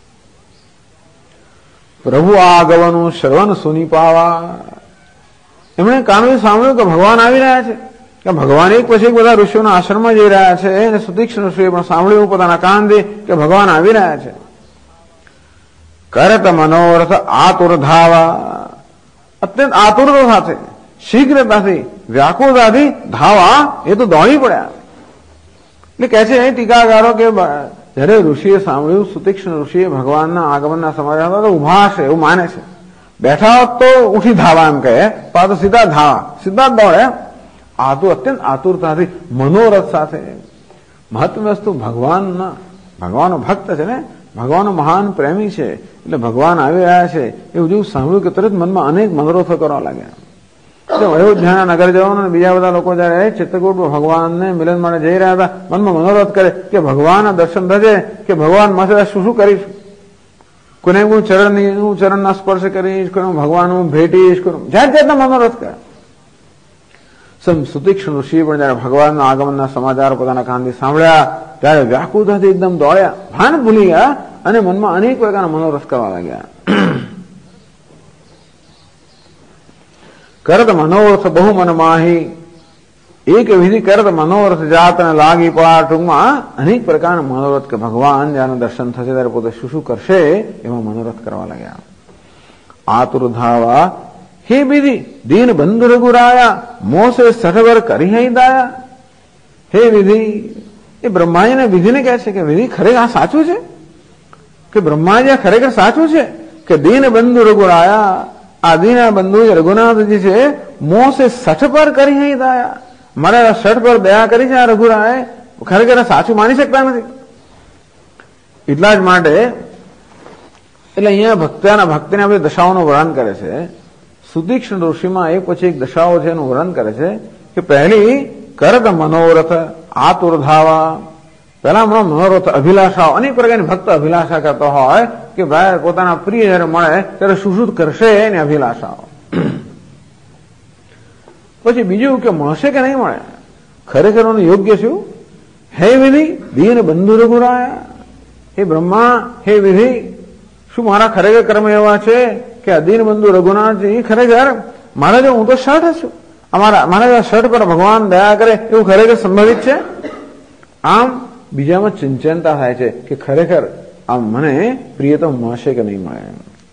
પ્રભુ આગવનું શ્રવણ સુની પાવા. એમણે કાનથી સાંભળ્યું કે ભગવાન આવી રહ્યા છે, કે ભગવાન એક પછી એક બધા ઋષિઓના આશ્રમમાં જઈ રહ્યા છે. અને સુતીક્ષ્ણ ઋષિએ પણ સાંભળ્યું પોતાના કાનથી કે ભગવાન આવી રહ્યા છે. કરત મનોરથ આતુર ધાવા. અત્યંત આતુરતા સાથે, શીઘ્રતાથી, વ્યાકુળતાથી ધાવા, એ તો દોડી પડ્યા. એટલે કહે છે ટીકાકારો કે જયારે ઋષિએ સાંભળ્યું, સુતીક્ષ્ણ ઋષિએ ભગવાનના આગમનના સમાચાર તો ઉભા હશે એવું માને છે. બેઠા હોત તો ઉઠી ધાવા એમ કહે, તો સીધા ધાવા, સીધા જ દોડે. અત્યંત આતુરતાથી, મનોરથ સાથે. મહત્વ વસ્તુ ભગવાનનો ભક્ત છે ને, ભગવાનનો મહાન પ્રેમી છે, એટલે ભગવાન આવી રહ્યા છે એવું જેવું સાંભળ્યું કે તરત મનમાં અનેક મનોરથો કરવા લાગ્યા. અયોધ્યાના નગરજનો અને બીજા બધા લોકો જયારે ચિત્રકૂટ ભગવાનને મિલન માટે જઈ રહ્યા હતા, મનમાં મનોરથ કરે કે ભગવાનના દર્શન થશે, કે ભગવાન માથે શું શું કરીશ. કોઈને હું ચરણના સ્પર્શ કરીશ, કોઈ ભગવાન હું ભેટીશ, જાત જાતના મનોરથ કરે. સુતીક્ષ્ણ ઋષિ પણ જયારે ભગવાનના આગમનના સમાચાર પોતાના કાનથી સાંભળ્યા ત્યારે વ્યાકુળતાથી એકદમ દોડ્યા, ભાન ભૂલી ગયા અને મનમાં અનેક પ્રકારના મનોરથ કરવા લાગ્યા. કરત મનોરથ બહુ મન માહી. એક વિધિ કરત મનોરથ જાત ને લાગી પાર. ટૂંકમાં અનેક પ્રકારના મનોરથ કે ભગવાન જયારે દર્શન થશે ત્યારે પોતે શું શું કરશે એમાં મનોરથ કરવા લાગ્યા. આતુર ધાવા. હે વિધિ દીન બંધુ રઘુરાયા, મોસે સઠવર કરી હૈ દાયા. હે વિધિ, એ બ્રહ્માજીને વિધિને કહે છે કે વિધિ ખરેખર આ સાચું છે, કે બ્રહ્માજી ખરેખર સાચું છે કે દીન બંધુ રઘુરાયા, આ દીન બંધુ રઘુનાથજી છે, મોસે સઠ પર કરી હૈ દાયા, મારા સઠ પર દયા કરી છે આ રઘુરાય, ખરેખર સાચું માની શકતા નથી. એટલા જ માટે એટલે અહીંયા ભક્તિને આપણી દશાઓનું વર્ણન કરે છે. સુતીક્ષ્ણ ઋષિમાં એક પછી એક દશાઓ છે એનું વર્ણન કરે છે કે પહેલી કરત મનોરથ આતુર ધાવા. પહેલા મનોરથ અભિલાષાઓ, અનેક પ્રકારની ભક્ત અભિલાષા કરતો હોય કે ભાઈ પોતાના પ્રિય જયારે મળે ત્યારે શું શું કરશે એની અભિલાષાઓ. પછી બીજું કે મળશે કે નહીં મળે, ખરેખર યોગ્ય શું. હે વિધિ દીન બંધુ રઘુરાયા. હે બ્રહ્મા, હે વિધિ, શું મારા ખરેખર કર્મ એવા છે કે અદીન બંધુ રઘુનાથજી ખરેખર મારા જો હું તો શઠ છું, મારા શઠ પર ભગવાન દયા કરે એવું ખરેખર સંભવિત છે. આમ બીજામાં ચિંતા થાય છે કે ખરેખર આમ મને પ્રિય તો મળશે કે નહીં મળે.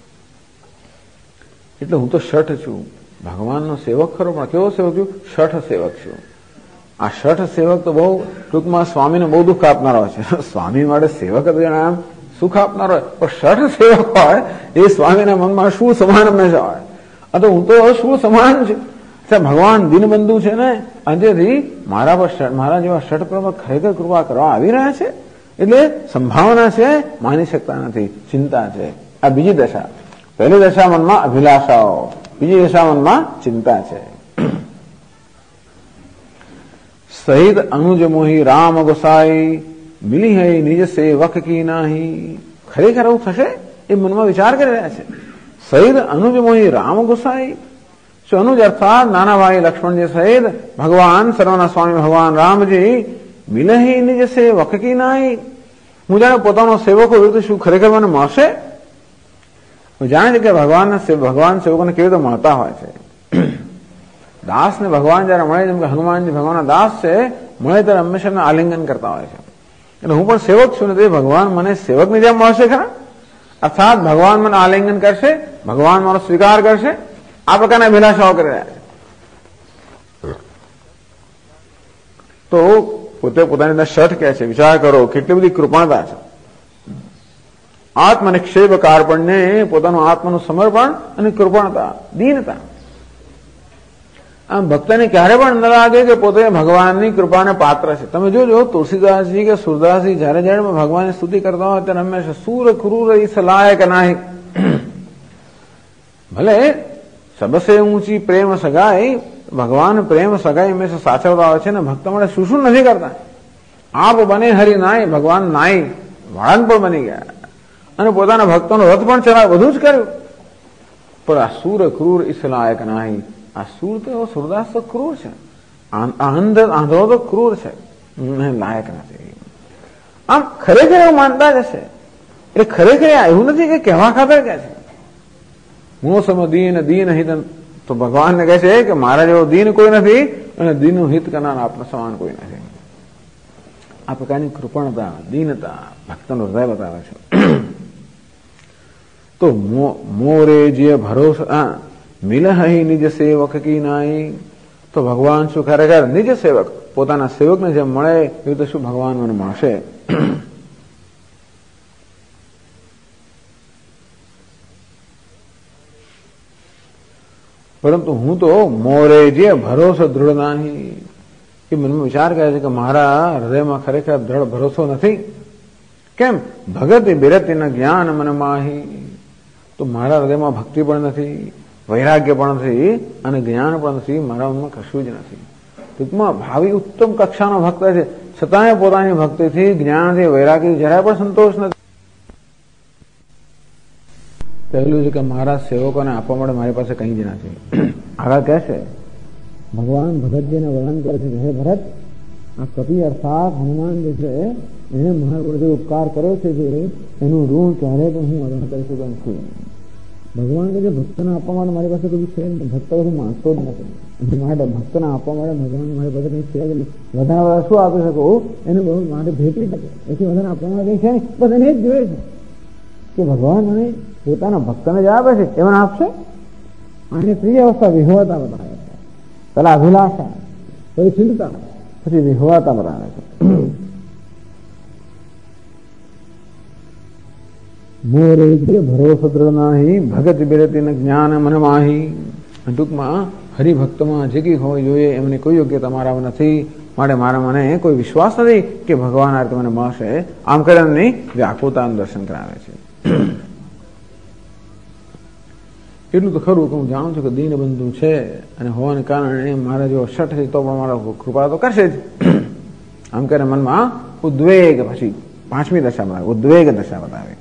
એટલે હું તો શઠ છું, ભગવાનનો સેવક ખરો, પણ કેવો સેવક છું, શઠ સેવક છું. આ શઠ સેવક તો બહુ ટૂંકમાં સ્વામીને બહુ દુઃખ આપનારો છે. સ્વામી માટે સેવક જ આમ સુખ આપનારો હોય, પણ શઠ સેવક હોય એ સ્વામીના મનમાં શું સમાન હંમેશા હોય. આ તો હું તો શું સમાન છું, ભગવાન દીનબંધુ છે ને, અંતેથી મારા જેવા શઠ પર ખરેખર કૃપા કરવા આવી રહ્યા છે, એટલે સંભાવના છે, માની શકતા નથી, ચિંતા છે. આ બીજી દશા. પહેલી દશા મનમાં અભિલાષાઓ, બીજી દશા મનમાં ચિંતા છે. સહિત અનુજ મોહી રામ ગોસાઈ, મિલી હૈ નિજ સેવક કી નાહી. ખરેખર એવું થશે એ મનમાં વિચાર કરી રહ્યા છે. સહિત અનુજ મોહી રામ ગોસાઈ. શું અનુજ અર્થાત નાના ભાઈ લક્ષ્મણજી સહિત ભગવાન સર્વના સ્વામી ભગવાન રામજી મિલે હૈ નિજ સેવક કી નાહી. હું જાણે પોતાનો સેવકો વિરુદ્ધ શું ખરેખર મને મળશે. હું જાણે છે કે ભગવાન સેવકોને કેવી રીતે મળતા હોય છે. દાસ ને ભગવાન જયારે મળે, જેમ કે હનુમાનજી ભગવાનના દાસ છે, મળે ત્યારે હંમેશા એમને આલિંગન કરતા હોય છે. એટલે હું પણ સેવક છું ને, તે ભગવાન મને સેવકની જેમ મળશે ખરા, અર્થાત ભગવાન મને આલિંગન કરશે, ભગવાન મારો સ્વીકાર કરશે, આ પ્રકારના અભિલાષાઓ કરી રહ્યા છે. તો પોતે પોતાની અંદર શઠ કહે છે. વિચાર કરો કેટલી બધી કૃપણતા છે. આત્મનિક્ષેપ કાર્પણ્ય, પોતાનું આત્માનું સમર્પણ અને કૃપણતા, દીનતા. આમ ભક્તને ક્યારે પણ ન લાગે કે પોતે ભગવાનની કૃપાને પાત્ર છે. તમે જોજો તુલસીદાસજી કે સુરદાસજી જયારે જયારે ભગવાનની સ્તુતિ કરતા હોય ત્યારે હંમેશા સૂર ક્રૂર ઈસ લાયક નાહી. ભલે સબસે ઊંચી પ્રેમ સગાઈ, ભગવાન પ્રેમ સગાઈ હંમેશા સાચવતા હોય છે ને ભક્ત માટે શું શું નથી કરતા. આપ બને હરિ નાય, ભગવાન નાય વાળંદ પણ બની ગયા અને પોતાના ભક્તોનો રથ પણ ચલાવ્યો, બધું જ કર્યું. પણ આ સૂર ક્રૂર ઈસ લાયક નાહી. આ સૂર તો સુરદાસ તો ક્રૂર છે, આંધળો તો ક્રૂર છે. લાયક નથી. આમ ખરેખર એવું માનતા જ હશે. એટલે ખરેખર એવું નથી કે કહેવા ખાતર કે છે મોસમ દીન દીન હિત, તો ભગવાનને કહે છે કે મારા જેવો દીન કોઈ નથી અને દીનનું હિત કરનાર આપના સમાન કોઈ નથી. આ પ્રકારની કૃપણતા, દીનતા ભક્તનું હૃદય બતાવે છે. તો મોરે જે ભરોસા મિલહી નિજ સેવક કી નાઈ, તો ભગવાન શું ખરેખર નિજ સેવક પોતાના સેવકને જેમ મળે એવું તો શું ભગવાન મને મળશે. પરંતુ હું તો મોરે જે ભરોસો દૃઢ નહીં, કે મનમાં વિચાર કરે છે કે મારા હૃદયમાં ખરેખર દ્રઢ ભરોસો નથી. કેમ? ભગતિ બિરતિ ન જ્ઞાન મન માહી, તો મારા હૃદયમાં ભક્તિ પણ નથી, વૈરાગ્ય પણ નથી અને જ્ઞાન પણ નથી, મારા મનમાં કશું જ નથી. ટૂંકમાં ભાવિ ઉત્તમ કક્ષાનો ભક્ત છે, છતાંય પોતાની ભક્તિથી, જ્ઞાનથી, વૈરાગ્યથી જરાય પણ સંતોષ નથી. પહેલું છે કે મારા સેવકોને આપવા માટે મારી પાસે કંઈ જ નથી. આગળ કહે છે ભગવાન ભરતજીને વર્ણન કરે છે કે હે ભરત, આ કપિ અર્થાત હનુમાન જે છે એને મારા પર જે ઉપકાર કર્યો છે જે એનું ઋણ ક્યારે પણ હું અદા કરી શકું છું. ભગવાન કે જે ભક્તને આપવા માટે મારી પાસે કશું છે ને, ભક્ત કશું માનતો જ નથી. માટે ભક્તને આપવા માટે ભગવાન મારી પાસે કંઈ છે જ નહીં. વધારે શું આપી શકું એને બહુ માટે ભેટી શકે, એથી વધારે આપવા માટે કંઈ છે નહીં. બસ એને જ જોઈએ છે કે ભગવાન મને પોતાના ભક્તને જે આપે છે એ મને આપશે. આની ત્રીજી અવસ્થા વિહવતા બતાવે છે. પેલા અભિલાષા, પછી ચિંતા, પછી વિહવતા બતાવે છે. મોરે ભરોસો દ્રઢ નાહી, ભગત બિરતિ ન જ્ઞાન મન માહી. ટૂંકમાં હરિભક્તમાં જે કઈ હોવી જોઈએ એમની કોઈ યોગ્યતા મારામાં નથી. માટે મારા મને કોઈ વિશ્વાસ નથી કે ભગવાન આ રીતે મને મળશે. આમ કરે એમની વ્યાકુળતાનું દર્શન કરાવે છે. એટલું તો ખરું કે હું જાણું છું કે દીનબંધુ છે અને હોવાને કારણે મારા જેવો શઠ છે તો પણ મારા કૃપા તો કરશે જ. આમ કરીને મનમાં ઉદ્વેગ, પછી પાંચમી દશા બતાવે, ઉદ્વેગ દશા બતાવે.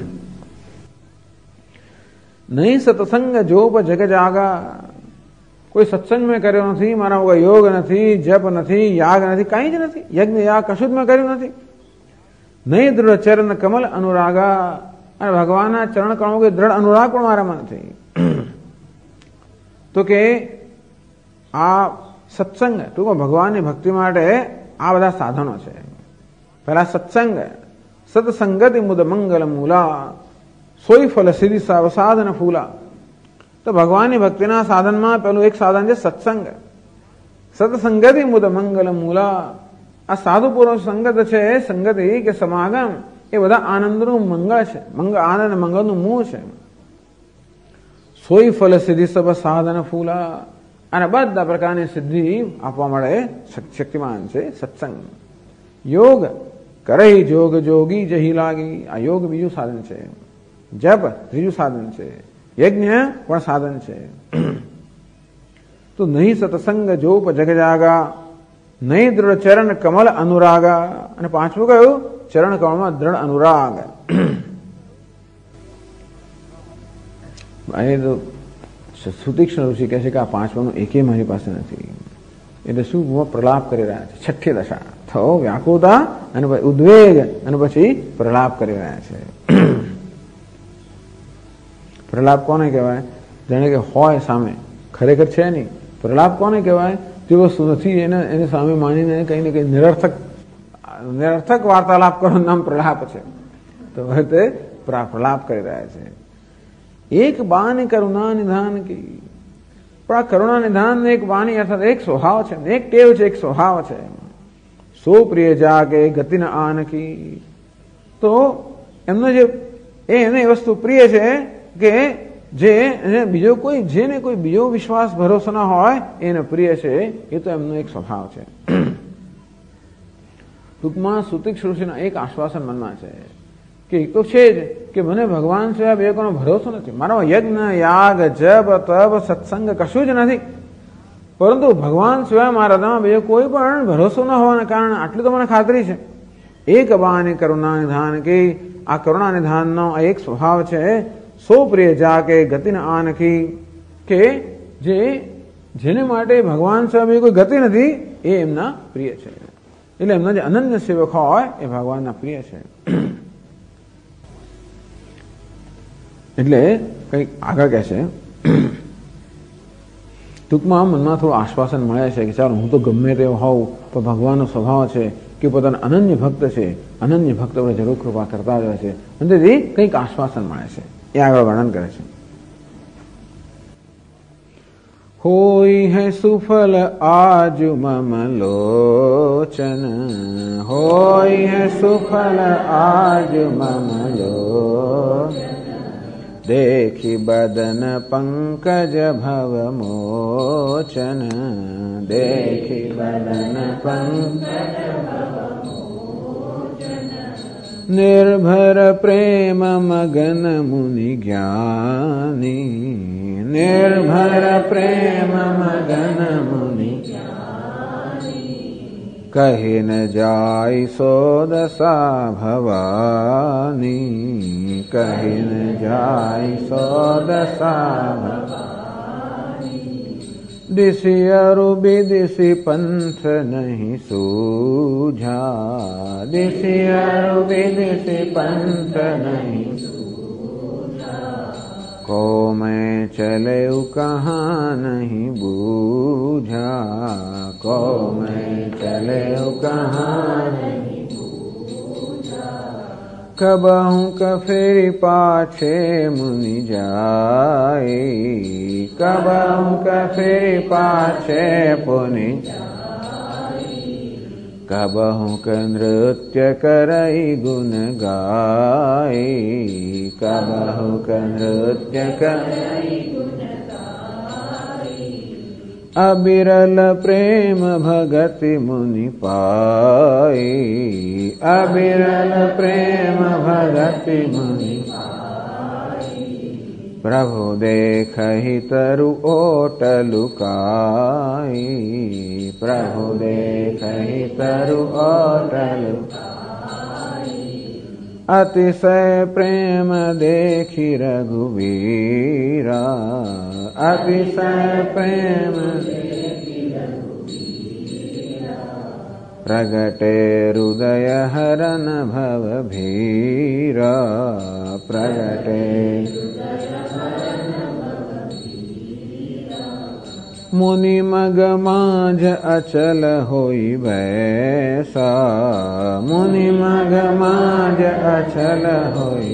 નહીં સત્સંગ જોપ જગ જાગા, કોઈ સત્સંગ મેં કર્યો નથી, મારા કોઈ યોગ નથી, જપ નથી, યાગ નથી, કઈ જ નથી. યજ્ઞ યાગ કશું જ મેં કર્યું નથી. નહીં દૃઢ ચરણ કમલ અનુરાગા, અને ભગવાનના ચરણ કમળ કોઈ દ્રઢ અનુરાગ પણ મારામાં નથી. તો કે આ સત્સંગ, ટૂંકમાં ભગવાનની ભક્તિ માટે આ બધા સાધનો છે. પહેલા સત્સંગ, સત્સંગતિ મુદ મંગલ મૂલા, સોઈ ફલ સિદ્ધિ સાધન ફૂલા. તો ભગવાનની ભક્તિના સાધનમાં પહેલું એક સાધન છે સત્સંગ. સત્સંગતિ મુદ મંગલ મૂલા, આ સાધુ પુરુષ સંગત છે, સંગતિ કે સમાગમ, એ બધા આનંદનું મંગળ છે, આનંદ મંગળનું મૂળ છે. સોઈ ફલ સિદ્ધિ સબ સાધન ફૂલા, અને બધા પ્રકારની સિદ્ધિ આપવા મળે શક્તિમાન છે સત્સંગ. યોગ કરે જોગ જોગી જહી લાગી, આ યોગ બીજું સાધન છે. જપ ત્રીજું સાધન છે. યજ્ઞ પણ સાધન છે. તો નહીં સત્સંગ જોપ જગ જાગા, નહીં દ્રઢ ચરણ કમલ અનુરાગા, અને પાંચમું કયું? ચરણ કમળમાં દ્રઢ અનુરાગ. અહીં તો સુતીક્ષ્ણ ઋષિ કહે છે કે આ પાંચમાનું એકે મારી પાસે નથી. એટલે શું પ્રલાપ કરી રહ્યા છે. છઠ્ઠી દશા થયો વ્યાકુળતા, અને પછી ઉદ્વેગ, અને પછી પ્રલાપ કરી રહ્યા છે. પ્રલાપ કોને કહેવાય? જાણે કે હોય સામે, ખરેખર છે નહીં. પ્રલાપ કોને કહેવાય? જે વસ્તુ નથી એને સામે માનીને કઈ ને કઈ નિરર્થક વાર્તાલાપ કરવાનું નામ પ્રલાપ છે. તો તે પ્રલાપ કરી રહ્યા છે. એક બાની કરુણા નિધાન કી, પણ આ કરુણા નિધાન એક બાની અર્થાત એક સ્વભાવ છે, એક ટેવ છે, એક સ્વભાવ છે. સો પ્રિય જાગે ગતિ ન આનકી, તો એમનો જે એને વસ્તુ પ્રિય છે કે જે બીજો કોઈ, જેને કોઈ બીજો વિશ્વાસ ભરોસો ના હોય એને પ્રિય છે. એ તો એમનો એક સ્વભાવ છે. ટૂંકમાં સુતીક્ષ્ણ ઋષિના એક આશ્વાસન મનમાં છે કે એક તો છે જ કે મને ભગવાન સિવાય બે કોઈનો ભરોસો નથી. મારો યજ્ઞ યાગ જપ તપ સત્સંગ કશું જ નથી. પરંતુ ભગવાન સિવાય મારા હૃદયમાં બીજો કોઈ પણ ભરોસો ન હોવાના કારણે આટલી તો મને ખાતરી છે. એક બાની કરુણા નિધાન કે, આ કરુણા નિધાનનો એક સ્વભાવ છે. સો પ્રિય જા કે ગતિ ન આનકી, કે જેને માટે ભગવાન સિવાય કોઈ ગતિ નથી એ એમના પ્રિય છે. એટલે એમના જે અનન્ય સેવક હોય એ ભગવાનના પ્રિય છે. એટલે કંઈક આગળ કહે છે, ટૂંકમાં મનમાં થોડું આશ્વાસન મળે છે કે ચાલો હું તો ગમે તેવો હોઉં તો ભગવાનનો સ્વભાવ છે કે પોતાના અનન્ય ભક્ત છે, અનન્ય ભક્ત પર જરૂર કૃપા કરતા જ હોય છે, અને તેથી કંઈક આશ્વાસન મળે છે. એ આગળ વર્ણન કરે છે. होई है सुफल आज मम लोचन, होई है सुफल आज मम लोचन, देखी बदन पंकज भव मोचन, देखी बदन पंकज भव मोचन, निर्भर प्रेम मगन मुनि ज्ञानी, निर्भर प्रेम मगन मुनि कहे न जाय सो दशा भवानी, कहे न जाय सो दशा भवानी, दिशि अरु विदिशि पंथ नहीं सूझा, दिशि अरु विदिशि पंथ नहीं, को मैं चले कहाँ नहीं बूझा, को मैं चले कहाँ नहीं बूझा, कबहू कफिर पाछे मुनि जाए, कबहू कफिर पाछे पुनि कबहू क नृत्य करई गुण गाए, कबहू क नृत्य करई गुण गाए, अबिरल प्रेम भगति मुनि पाए, अबिरल प्रेम भगति मुनि पाए, प्रभु देखहि तरु ओट लुकाई, प्रभु देखहि तरु ओट लुकाई, अतिशय प्रेम देखि रघुवीरा, अतिशय प्रेम देखि रघुवीरा, प्रगटे हृदय हरन भव भीरा, प्रगटे मुनि मग मांझ अचल होई वैसा, मुनि मग मांझ अचल होई,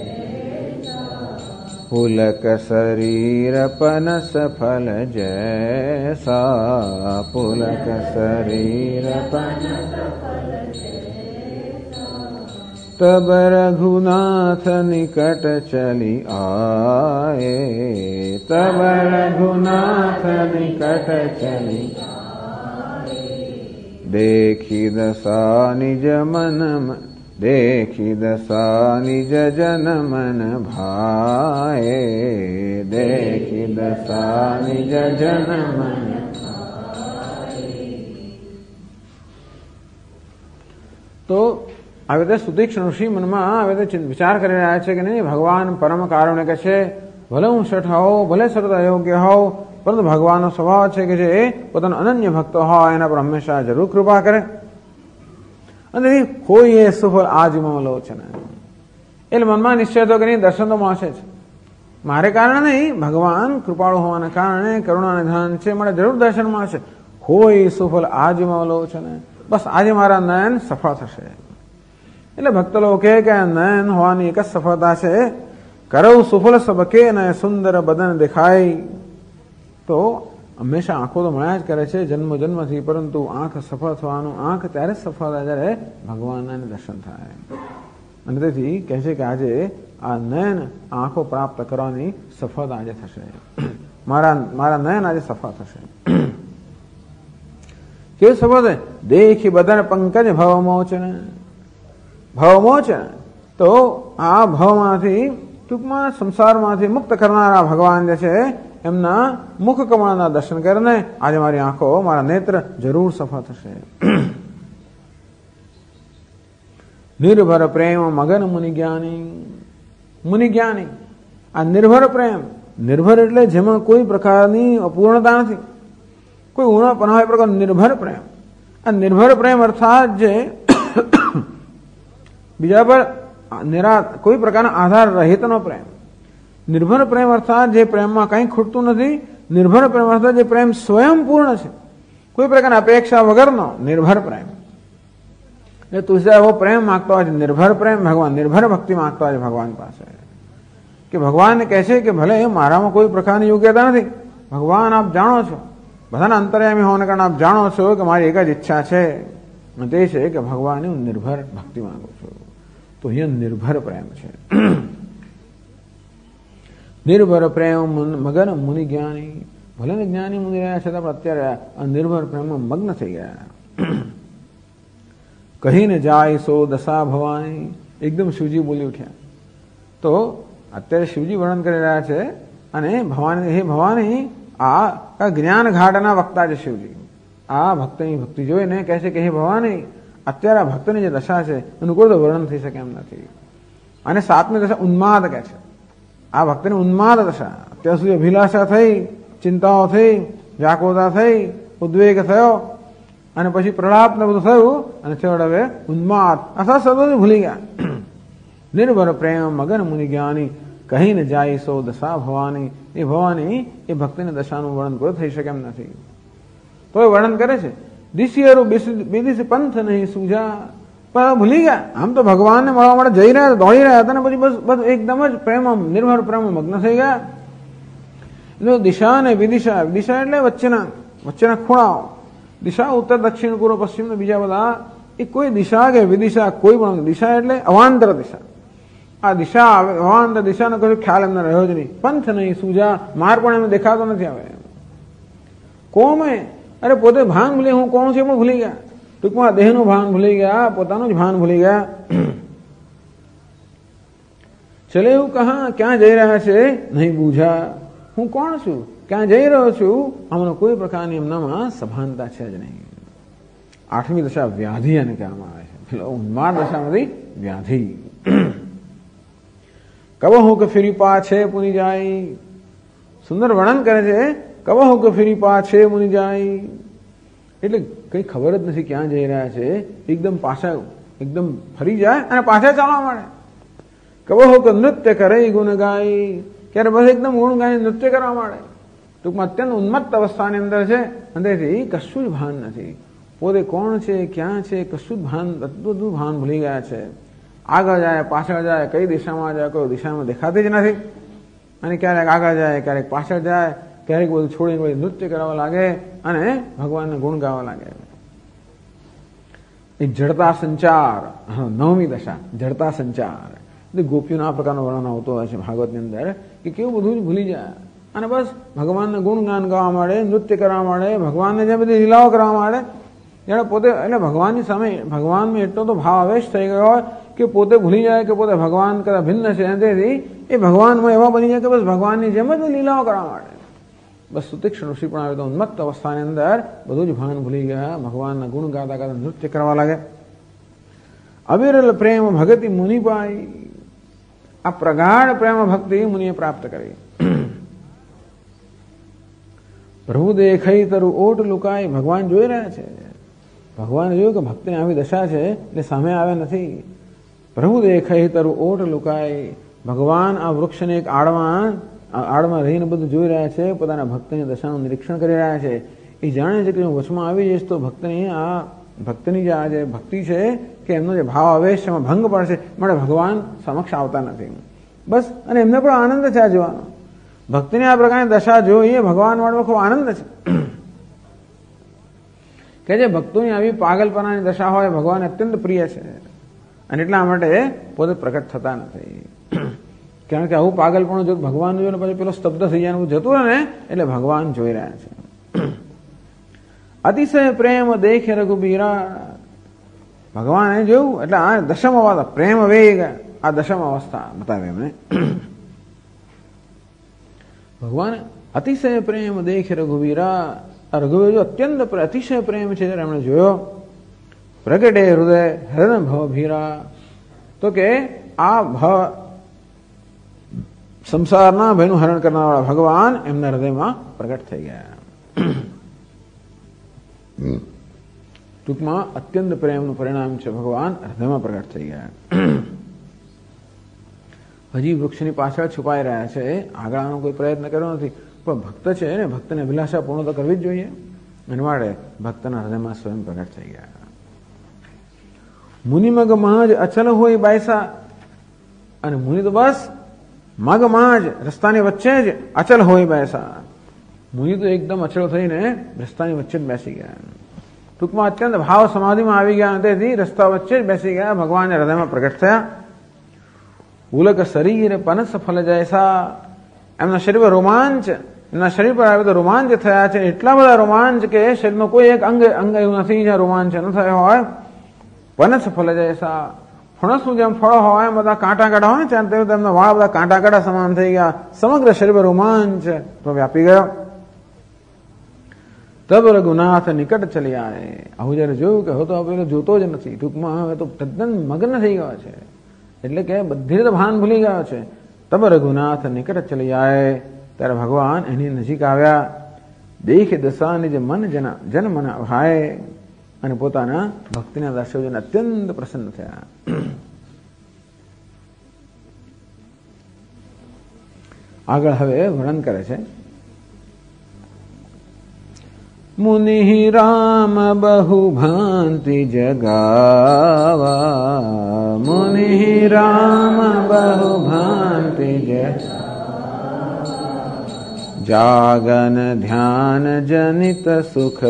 पुलक शरीर पनस फल जैसा, पुलक शरीर पनस फल जैसा, तब रघुनाथ निकट चली आए, तब रघुनाथ निकट चली आए, देखी दशा निज मन, देखी दशा निज जन मन भाए, देखी दशा निज जन मन भाए. तो આવી રીતે સુતીક્ષ્ણ ઋષિ મનમાં આવી રીતે વિચાર કરી રહ્યા છે કે નહીં, ભગવાન પરમ કારુણિક છે, ભલે હું શઠ હોઉં, ભલે સર્વ અયોગ્ય હોઉં, પરંતુ ભગવાનનો સ્વભાવ છે કે જે પોતાનો અનન્ય ભક્ત હોય એના પર હંમેશા જરૂર કૃપા કરે. અને કોઈ એ સુફળ આજ મમલો છે ને, એટલે મનમાં નિશ્ચય તો કે નહીં, દર્શન તો મળશે જ. મારે કારણે નહીં, ભગવાન કૃપાળુ હોવાને કારણે, કરુણા નિધાન છે, મારે જરૂર દર્શન મળશે. કોઈ સુફળ આજ મમલો છે ને, બસ આજે મારા નયન સફળ થશે. એટલે ભક્ત લોકો કહે કે નયન હોવાની એક જ સફળતા છે, કરવ સુફળ સબકે ને સુંદર બદન દેખાય. તો હંમેશા આંખો તો મળ્યા જ કરે છે જન્મ જન્મથી, પરંતુ આંખ સફળ થવાનું, આંખ ત્યારે જ સફળ થાય જ્યારે ભગવાનના દર્શન થાય. અને તેથી કહે છે કે આજે આ નયન આંખો પ્રાપ્ત કરવાની સફળતા આજે થશે, મારા નયન આજે સફળ થશે. કેવું સફળ થાય? દેખી બદન પંકજ ભવમોચન, ભવમોચન તો આ ભવમાંથી, ટૂંકમાં સંસારમાંથી મુક્ત કરનારા ભગવાન જે છે એમના મુખ કમળના દર્શન કરીને આજે મારી આંખો, મારા નેત્ર જરૂર સફળ થશે. નિર્ભર પ્રેમ મગન મુનિ જ્ઞાની, મુનિ જ્ઞાની. આ નિર્ભર પ્રેમ, નિર્ભર એટલે જેમાં કોઈ પ્રકારની અપૂર્ણતા નથી, કોઈ ઉણપ ન હોય, પ્રકાર નિર્ભર પ્રેમ. આ નિર્ભર પ્રેમ અર્થાત જે બીજા પર કોઈ પ્રકારના આધાર રહિતનો પ્રેમ. નિર્ભર પ્રેમ અર્થાત જે પ્રેમમાં કંઈ ખૂટતું નથી. નિર્ભર પ્રેમ અર્થાત જે પ્રેમ સ્વયંપૂર્ણ છે, કોઈ પ્રકારની અપેક્ષા વગરનો નિર્ભર પ્રેમ. એટલે તુલસીદાસ એવો પ્રેમ માંગતો હોય છે, નિર્ભર પ્રેમ ભગવાન, નિર્ભર ભક્તિ માંગતો હોય છે ભગવાન પાસે, કે ભગવાનને કહે છે કે ભલે મારામાં કોઈ પ્રકારની યોગ્યતા નથી, ભગવાન આપ જાણો છો, બધાના અંતર્યામી હોવાને કારણે આપ જાણો છો કે મારી એક જ ઈચ્છા છે, તે છે કે ભગવાનની હું નિર્ભર ભક્તિ માંગુ છું. તો અહીંયા નિર્ભર પ્રેમ છે. નિર્ભર પ્રેમ મગન મુનિ જ્ઞાની. ભલે ને જ્ઞાની મુનિ રહ્યા છતાં પણ અત્યારે આ નિર્ભર પ્રેમમાં મગ્ન થઈ ગયા. કહીને જાય સો દશા ભવાની. એકદમ શિવજી બોલી ઉઠ્યા. તો અત્યારે શિવજી વર્ણન કરી રહ્યા છે અને ભવાની, હે ભવાની, આ જ્ઞાન ઘાટના વક્તા છે શિવજી. આ ભક્તની ભક્તિ જોઈને કહે છે કે હે ભવાની, અત્યારે આ ભક્તની જે દશા છે એનું કોઈ તો વર્ણન થઈ શકે એમ નથી. અને સાતમી દશા ઉન્માદ કહે છે. આ ભક્તની ઉન્માદ દશા. અત્યાર સુધી અભિલાષા થઈ, ચિંતાઓ થઈ, વ્યાકુળતા થઈ, ઉદ્વેગ થયો અને પછી પ્રલાપ ને બધું થયું અને છેવટે હવે ઉન્માદ અર્થાત સદો ભૂલી ગયા. નિર્ભર પ્રેમ મગન મુનિ જ્ઞાની કહીને જાય સો દશા ભવાની. એ ભવાની એ ભક્તિની દશાનું વર્ણન કોઈ થઈ શકે એમ નથી. તો એ વર્ણન કરે છે, દિશિયરું બેદિશ પંથ નહીં સૂજા. પણ ભૂલી ગયા. આમ તો ભગવાનને મળવા માટે જઈ રહ્યા, દોડી રહ્યા હતા ને પછી બસ એકદમ જ પ્રેમ, નિર્ભર પ્રેમ મગ્ન થઈ ગયા. એટલે દિશા ને વિદિશા, દિશા એટલે વચ્ચેના ખૂણાઓ, દિશા ઉત્તર દક્ષિણ પૂર્વ પશ્ચિમ ને બીજા બધા, એ કોઈ દિશા કે વિદિશા કોઈ પણ દિશા એટલે અવાંતર દિશા. આ દિશા અવાંતર દિશાનો કોઈ ખ્યાલ એમને રહ્યો જ નહીં. પંથ નહીં સૂજા, માર પણ એમને દેખાતો નથી. આવે કોમે અરે પોતે ભાન ભૂલી, હું કોણ છું પણ ભૂલી ગયા. ટૂંકમાં દેહનું ભાન ભૂલી ગયા, પોતાનું જ ભાન ભૂલી ગયા. ચલે એવું કહા, ક્યાં જઈ રહ્યા છે નહીં બૂઝા. હું કોણ છું, ક્યાં જઈ રહ્યો છું, આમનો કોઈ પ્રકારની એમનામાં સભાનતા છે જ નહીં. આઠમી દશા વ્યાધિ એને કહેવામાં આવે છે. ઉન્માદ દશામાંથી વ્યાધિ. કબહુ કે ફીરી પાછે પુની જાય. સુંદર વર્ણન કરે છે. કબહુ કે ફીરી પાછે મુનિ જાય. એટલે કઈ ખબર જ નથી ક્યાં જઈ રહ્યા છે. એકદમ પાછા, એકદમ ફરી જાય અને પાછા ચાલવા માંડે. કબહુ કે નૃત્ય કરે ગુણ ગાય. ક્યારે બસ એકદમ ગુણ ગાય નૃત્ય કરવા માંડે. ટૂંકમાં અત્યંત ઉન્મત્ત અવસ્થાની અંદર છે. અંદરથી કશું જ ભાન નથી. પોતે કોણ છે, ક્યાં છે, કશું જ ભાન, બધું ભાન ભૂલી ગયા છે. આગળ જાય, પાછળ જાય, કઈ દિશામાં જાય, કોઈ દિશામાં દેખાતી જ નથી. અને ક્યારેક આગળ જાય, ક્યારેક પાછળ જાય, ક્યારેક બધું છોડીને બધું નૃત્ય કરવા લાગે અને ભગવાનને ગુણ ગાવા લાગે. એ જડતા સંચાર, નવમી દશા જડતા સંચાર. એટલે ગોપીઓનો આ પ્રકારનો વર્ણન આવતો હોય છે ભાગવતની અંદર, કે કેવું બધું જ ભૂલી જાય અને બસ ભગવાનને ગુણગાન ગાવા માંડે, નૃત્ય કરવા માંડે, ભગવાનને જે બધી લીલાઓ કરવા માંડે. જાણે પોતે એટલે ભગવાનની સામે ભગવાનમાં એટલો તો ભાવ આવેશ થઈ ગયો હોય કે પોતે ભૂલી જાય કે પોતે ભગવાન કરતા ભિન્ન છે. તેથી એ ભગવાનમાં એવા બની જાય કે બસ ભગવાનની જેમ જ લીલાઓ કરવા માંડે. બસ સુતીક્ષ્ણ ઋષિ પણ આવે તો ઉન્મત્ત અવસ્થાની અંદર બધું જ ભાન ભૂલી ગયા, ભગવાનના ગુણ ગાતા ગાતા નૃત્ય કરવા લાગે. અવિરલ પ્રેમ ભગતિ મુનિ પાઈ. આ પ્રગાઢ પ્રેમ ભક્તિ મુનિએ પ્રાપ્ત કરી. પ્રભુ દેખાઈ તરું ઓટ લુકાય. ભગવાન જોઈ રહ્યા છે. ભગવાને જોયું કે ભક્તિની આવી દશા છે એટલે સામે આવે નથી. પ્રભુ દેખાઈ તરું ઓટ લુકાય. ભગવાન આ વૃક્ષને એક આડમાં રહીને બધું જોઈ રહ્યા છે. પોતાના ભક્તની દશાનું નિરીક્ષણ કરી રહ્યા છે. એ જાણે છે કે હું વચમાં આવી જઈશ તો ભક્તની જે આ જે ભક્તિ છે કે એમનો જે ભાવ આવેશ એમાં ભંગ પડશે, માટે ભગવાન સમક્ષ આવતા નથી. બસ અને એમને પણ આનંદ છે આ જોવાનો. ભક્તિની આ પ્રકારની દશા જોઈએ ભગવાન માટે ખૂબ આનંદ છે. કે જે ભક્તોની આવી પાગલપનાની દશા હોય ભગવાન અત્યંત પ્રિય છે અને એટલા માટે પોતે પ્રકટ થતા નથી. કારણ કે આવું પાગલપણું જો ભગવાન જોયું પછી પેલો સ્તબ્ધ થઈ જાય જતું રહે ને, એટલે ભગવાન જોઈ રહ્યા છે. અતિશય પ્રેમ દેખે રઘુબીરા. ભગવાને જોયું એટલે આ દશમ અવસ્થા, પ્રેમ વેગ, આ દશમ અવસ્થા બતાવે એમને. ભગવાન અતિશય પ્રેમ દેખે રઘુવીરા. રઘુવીર જો અત્યંત અતિશય પ્રેમ છે જ્યારે એમણે જોયો. પ્રગટે હૃદય હરણ ભવ ભીરા. તો કે આ સંસારના ભયનું હરણ કરનારા ભગવાન એમના હૃદયમાં પ્રગટ થઈ ગયા. ટૂંકમાં અત્યંત પ્રેમનું પરિણામ છે ભગવાન હૃદયમાં પ્રગટ થઈ ગયા. હજી વૃક્ષની પાછળ છુપાઈ રહ્યા છે, આગળ આનો કોઈ પ્રયત્ન કર્યો નથી, પણ ભક્ત છે ને, ભક્તને અભિલાષા પૂર્ણ તો કરવી જ જોઈએ. એના માટે ભક્તના હૃદયમાં સ્વયં પ્રગટ થઈ ગયા. મુનિ મગમાં જ અચલ હોય બાયસા, અને મુનિ તો બસ મગમાં જ રસ્તાની વચ્ચે જ અચલ હોય બેસા. મુનિ તો એકદમ અચળ થઈને રસ્તાની વચ્ચે જ બેસી ગયા. ટૂંકમાં અત્યંત ભાવ સમાધિમાં આવી ગયા, તેથી રસ્તા વચ્ચે જ બેસી ગયા, ભગવાનના હૃદયમાં પ્રગટ થયા. ઉલક શરીર પનસ ફલ જૈસા, એમના શરીર પર રોમાંચ, એમના શરીર પર આવે તો રોમાંચ થયા છે. એટલા બધા રોમાંચ કે શરીરનો કોઈ એક અંગ એવું નથી જ્યાં રોમાંચ ન થયો હોય. પનસ ફલ જૈસા, ફણસનું જેમ ફળો હોય એમ બધા કાંટા કાંટા હોય ત્યાં તેમના વાળ બધા કાંટા કાંટા સમાન થઈ ગયા. સમગ્ર શરીર પર રોમાંચ તો વ્યાપી ગયો. તબ રઘુનાથ નિકટ ચલી આવે. આવું જયારે જોયું કે હવે તો આપણે જોતો જ નથી, ટૂંકમાં હવે તો તદ્દન મગ્ન થઈ ગયો છે, એટલે કે બધી રીતે ભાન ભૂલી ગયો છે. તબ રઘુનાથ નિકટ ચલી આવે, ત્યારે ભગવાન એની નજીક આવ્યા. દેખ દશા નિજ મન જન મન ભાય, અને પોતાના ભક્તિના દર્શકોને અત્યંત પ્રસન્ન થયા. આગળ હવે વર્ણન કરે છે. મુનિ રામ બહુ ભાંતિ જગાવા, મુનિ રામ બહુ ભાંતિ જાગન ધ્યાન જનિત સુખ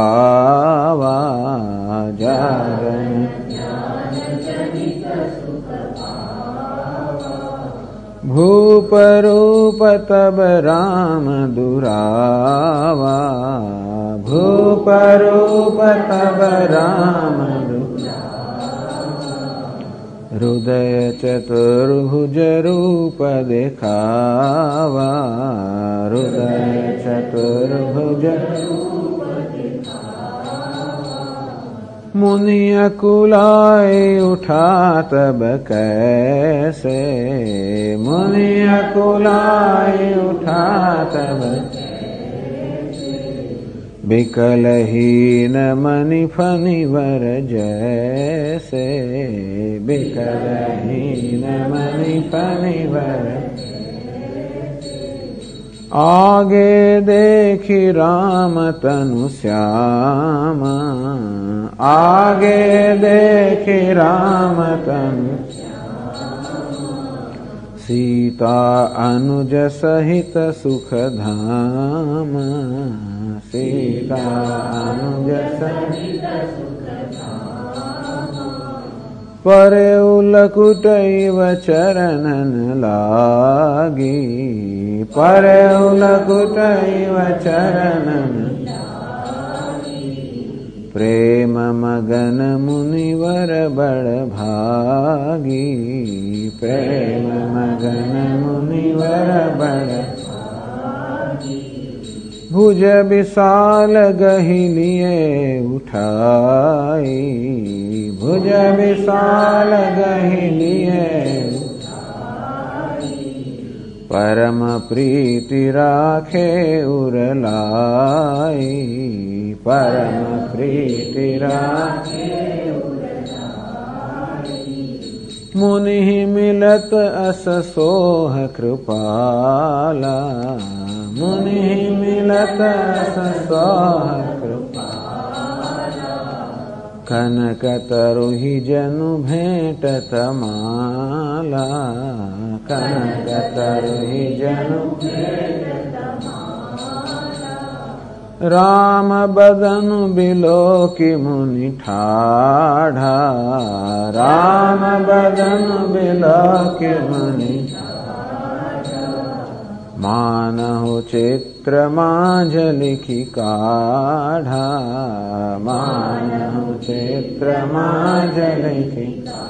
પાવા, જાગન ભૂપ રૂપ તબ રામ દુરાવા, ભૂપ રૂપ તબ રામ હૃદય ચતુર્ભુજ રૂપ દેખાવા, હૃદય ચતુર્ભુજ मुनि अकुलाए उठा तब कैसे, मुनि अकुलाए उठा तब बिकलहीन मणि फनिवर जैसे, बिकलहीन मणि फनिवर आगे देखी राम तनु श्याम, आगे देखी राम तनु सीता अनुज सहित सुख धाम, सीता अनुज सहित परे उलकुटैव चरणन लागी, परे उलकुटैव चरणन प्रेम मगन मुनिवर बड़ भागी, प्रेम मगन मुनिवर बड़ भुज विशाल गहि लिए उठाई, भुज विशाल गहि लिए परम प्रीति राखे उरलाई, परम प्रीति राखे मुनि मिलत अस सोह कृपाला, मुनि मिलत अस सोह कृपाला कनक तरुहि जनु भेंटत माला, कनक तरुहि जनु राम बदन बिलोकि मुनि ठाढ़ा, राम बदन बिलोकि मुनि मानहु चित्र माझ लिखि काढ़ा, मानहु चित्र माझ लिखि.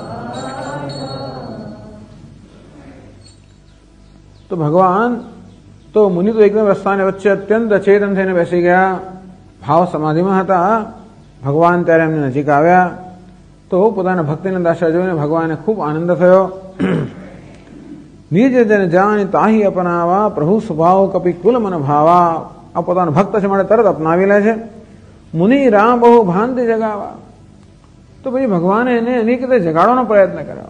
तो भगवान तो मुनि तो एकदम रस्ताने वच्चे અત્યંત અચેતન થઈને બેસી ગયા, ભાવ સમાધિમાં હતા. ભગવાન ત્યારે એમની નજીક આવ્યા તો પોતાના ભક્તિના દશા જોઈને ભગવાનને ખૂબ આનંદ થયો. નિજ જન જાણી તાહી અપનાવા, પ્રભુ સ્વભાવ કપી કુલ મન ભાવા. આ પોતાનો ભક્ત છે માટે તરત અપનાવી લે છે. મુનિ રામ બહુ ભાંતિ જગાવા, તો પછી ભગવાને એને અનેક રીતે જગાડવાનો પ્રયત્ન કર્યો.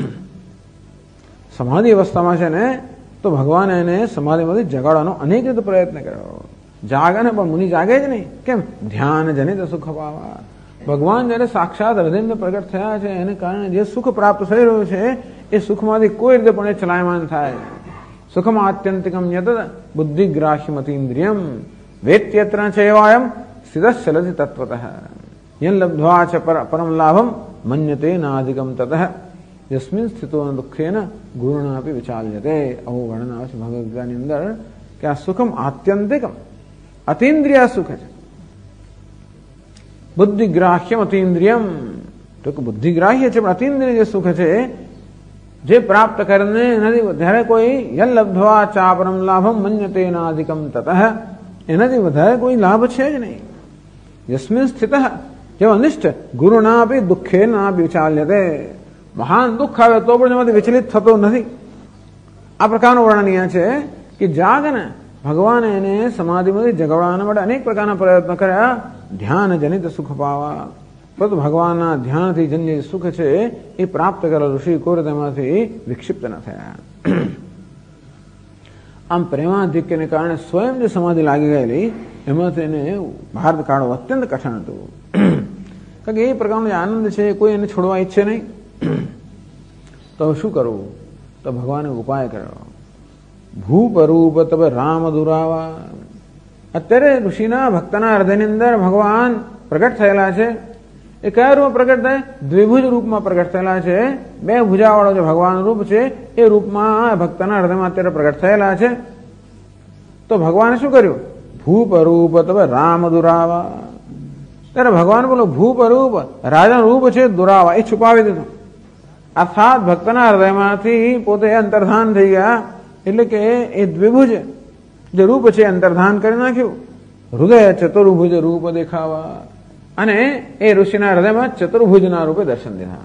સમાધિ અવસ્થામાં છે ને તો ભગવાને એને સમાધિમાંથી જગાડવાનો અનેક રીતે પ્રયત્ન કર્યો. જાગે ને પણ મુનિ જાગે જ નહીં. કેમ? ધ્યાન જનિત સુખ પાવા. ભગવાન જયારે સાક્ષાત હૃદયમાં પ્રગટ થયા છે એને કારણે જે સુખ પ્રાપ્ત થઈ રહ્યું છે એ સુખમાંથી કોઈ રીતે પણ ચલાયમાન થાય. સુખમ આત્યંતિકમ યત બુદ્ધિગ્રાહ્યમતીન્દ્રિયમ વેત્યત્ર ચેવાયમ સ્થિતશ્ચલતિ તત્વતઃ યન લબ્ધ્વા ચ પરમ લાભમ મન્યતે નાધિકમ તતઃ યસ્મિન સ્થિતો દુઃખેન ગુરુણાપી વિચાલ્યતે. આવું વર્ણન આવે છે ભગવદ ગીતાની અંદર કે આ સુખમ આત્યંતિકમ અતીન્દ્રિય સુખ છે. બુદ્ધિગ્રાહ્યમ અતીન્દ્રિયમ તો કે બુદ્ધિગ્રાહ્ય છે પણ અતીન્દ્રિય જે સુખ છે જે પ્રાપ્ત કરીને એનાથી વધારે કોઈ યલ લબ્ધ્વા ચાપરમ લાભમ મન્યતે નાધિકમ તતઃ એનાથી વધારે કોઈ લાભ છે જ નહીં. યસ્મિન સ્થિત જેવો અનિષ્ટ ગુરુના આપી દુઃખે ના વિચાલ્યતે. મહાન દુઃખ આવે તો પણ એમાંથી વિચલિત થતો નથી. આ પ્રકારનું વર્ણન અહીંયા છે કે જાગ ને ભગવાને એને સમાધિમાંથી જગાડવાના માટે અનેક પ્રકારના પ્રયત્નો કર્યા. ધ્યાન જનિત સુખ પાવા. પરંતુ ભગવાનના ધ્યાનથી જન્ય સુખ છે એ પ્રાપ્ત કરેલા ઋષિ કોર તેમાંથી વિક્ષિપ્ત ન થયા. આમ પ્રેમાધિક્યને કારણે સ્વયં જે સમાધિ લાગી ગયેલી એમાંથી એને બહાર કાઢવું અત્યંત કઠણ હતું. કારણ કે એ પ્રકારનો જે આનંદ છે કોઈ એને છોડવા ઈચ્છે નહીં. તો શું કરવું? તો ભગવાને ઉપાય કર્યો. ભૂપ રૂપ તબ રામ દુરાવા. અત્યારે ઋષિના ભક્તના હૃદયની અંદર ભગવાન પ્રગટ થયેલા છે. એ કયા રૂપમાં પ્રગટ થાય? દ્વિભુજ રૂપમાં પ્રગટ થયેલા છે. બે ભુજાવાળો જે ભગવાન રૂપ છે એ રૂપમાં ભક્તના હૃદયમાં અત્યારે પ્રગટ થયેલા છે. તો ભગવાને શું કર્યું? ભૂપ રૂપ તબ રામ દુરાવા. ત્યારે ભગવાન બોલો ભૂપ રૂપ રાજાનું રૂપ છે દુરાવા એ છુપાવી દીધું. અર્થાત ભક્તના હૃદયમાંથી પોતે અંતર્ધાન થઈ ગયા. એટલે કે એ દ્વિભુજ જે રૂપ છે અંતર્ધાન કરી નાખ્યું. હૃદય ચતુર્ભુજ રૂપ દેખાવા અને એ ઋષિના હૃદયમાં ચતુર્ભુજના રૂપે દર્શન દીધા.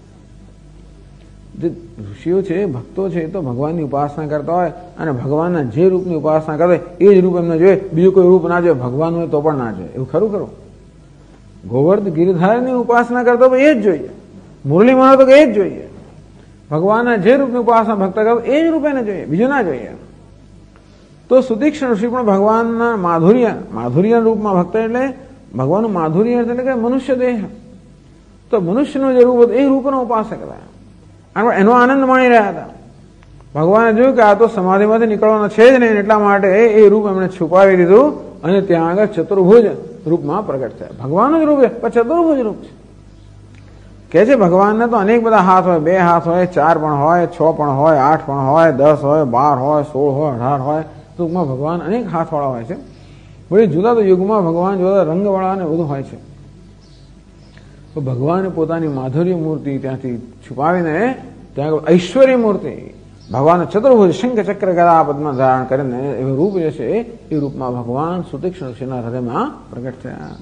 જે ઋષિઓ છે ભક્તો છે એ તો ભગવાનની ઉપાસના કરતા હોય અને ભગવાનના જે રૂપની ઉપાસના કરે એ જ રૂપ એમને જોઈએ. બીજું કોઈ રૂપ ના જોઈએ. ભગવાન હોય તો પણ ના જોઈએ. એવું ખરું ખરું. ગોવર્ધ ગિરધારની ઉપાસના કરતો એ જ જોઈએ. મુરલી માનો તો એ જ જોઈએ. ભગવાનના જે રૂપની ઉપાસના ભક્ત કરતો એ જ રૂપ એને જોઈએ. બીજું ના જોઈએ. તો સુતીક્ષ્ણ ઋષિ પણ ભગવાનના માધુર્ય રૂપમાં ભક્ત એટલે ભગવાનનું માધુર્ય એટલે કે મનુષ્ય દેહ. તો મનુષ્યનું જે રૂપ હતું એ રૂપનો ઉપાસક હતા. એનો આનંદ માણી રહ્યા હતા. ભગવાને જોયું કે આ તો સમાધિમાંથી નીકળવાનો છે જ નહીં એટલા માટે એ રૂપ એમણે છુપાવી દીધું અને ત્યાં આગળ ચતુર્ભુજ રૂપમાં પ્રગટ થયા. ભગવાનનું જ રૂપ છે પણ ચતુર્ભુજ રૂપ છે. કે છે ભગવાનને તો અનેક બધા હાથ હોય. 2 હાથ હોય, 4 પણ હોય, 6 પણ હોય, 8 પણ હોય, 10 હોય, 12 હોય, 16 હોય, 18 હોય. ટૂંકમાં ભગવાન અનેક હાથવાળા હોય છે. બધી જુદા જુદા યુગમાં ભગવાન જુદા રંગવાળા ને બધું હોય છે. તો ભગવાને પોતાની માધુર્ય મૂર્તિ ત્યાંથી છુપાવીને ત્યાં ઐશ્વર્ય મૂર્તિ ભગવાન ચતુર્ભુજ શંખ ચક્ર ગદા પદ્મ ધારણ કરીને એવું રૂપ જે છે એ રૂપમાં ભગવાન સુતીક્ષ્ણ ઋષિના હૃદયમાં પ્રગટ થયા.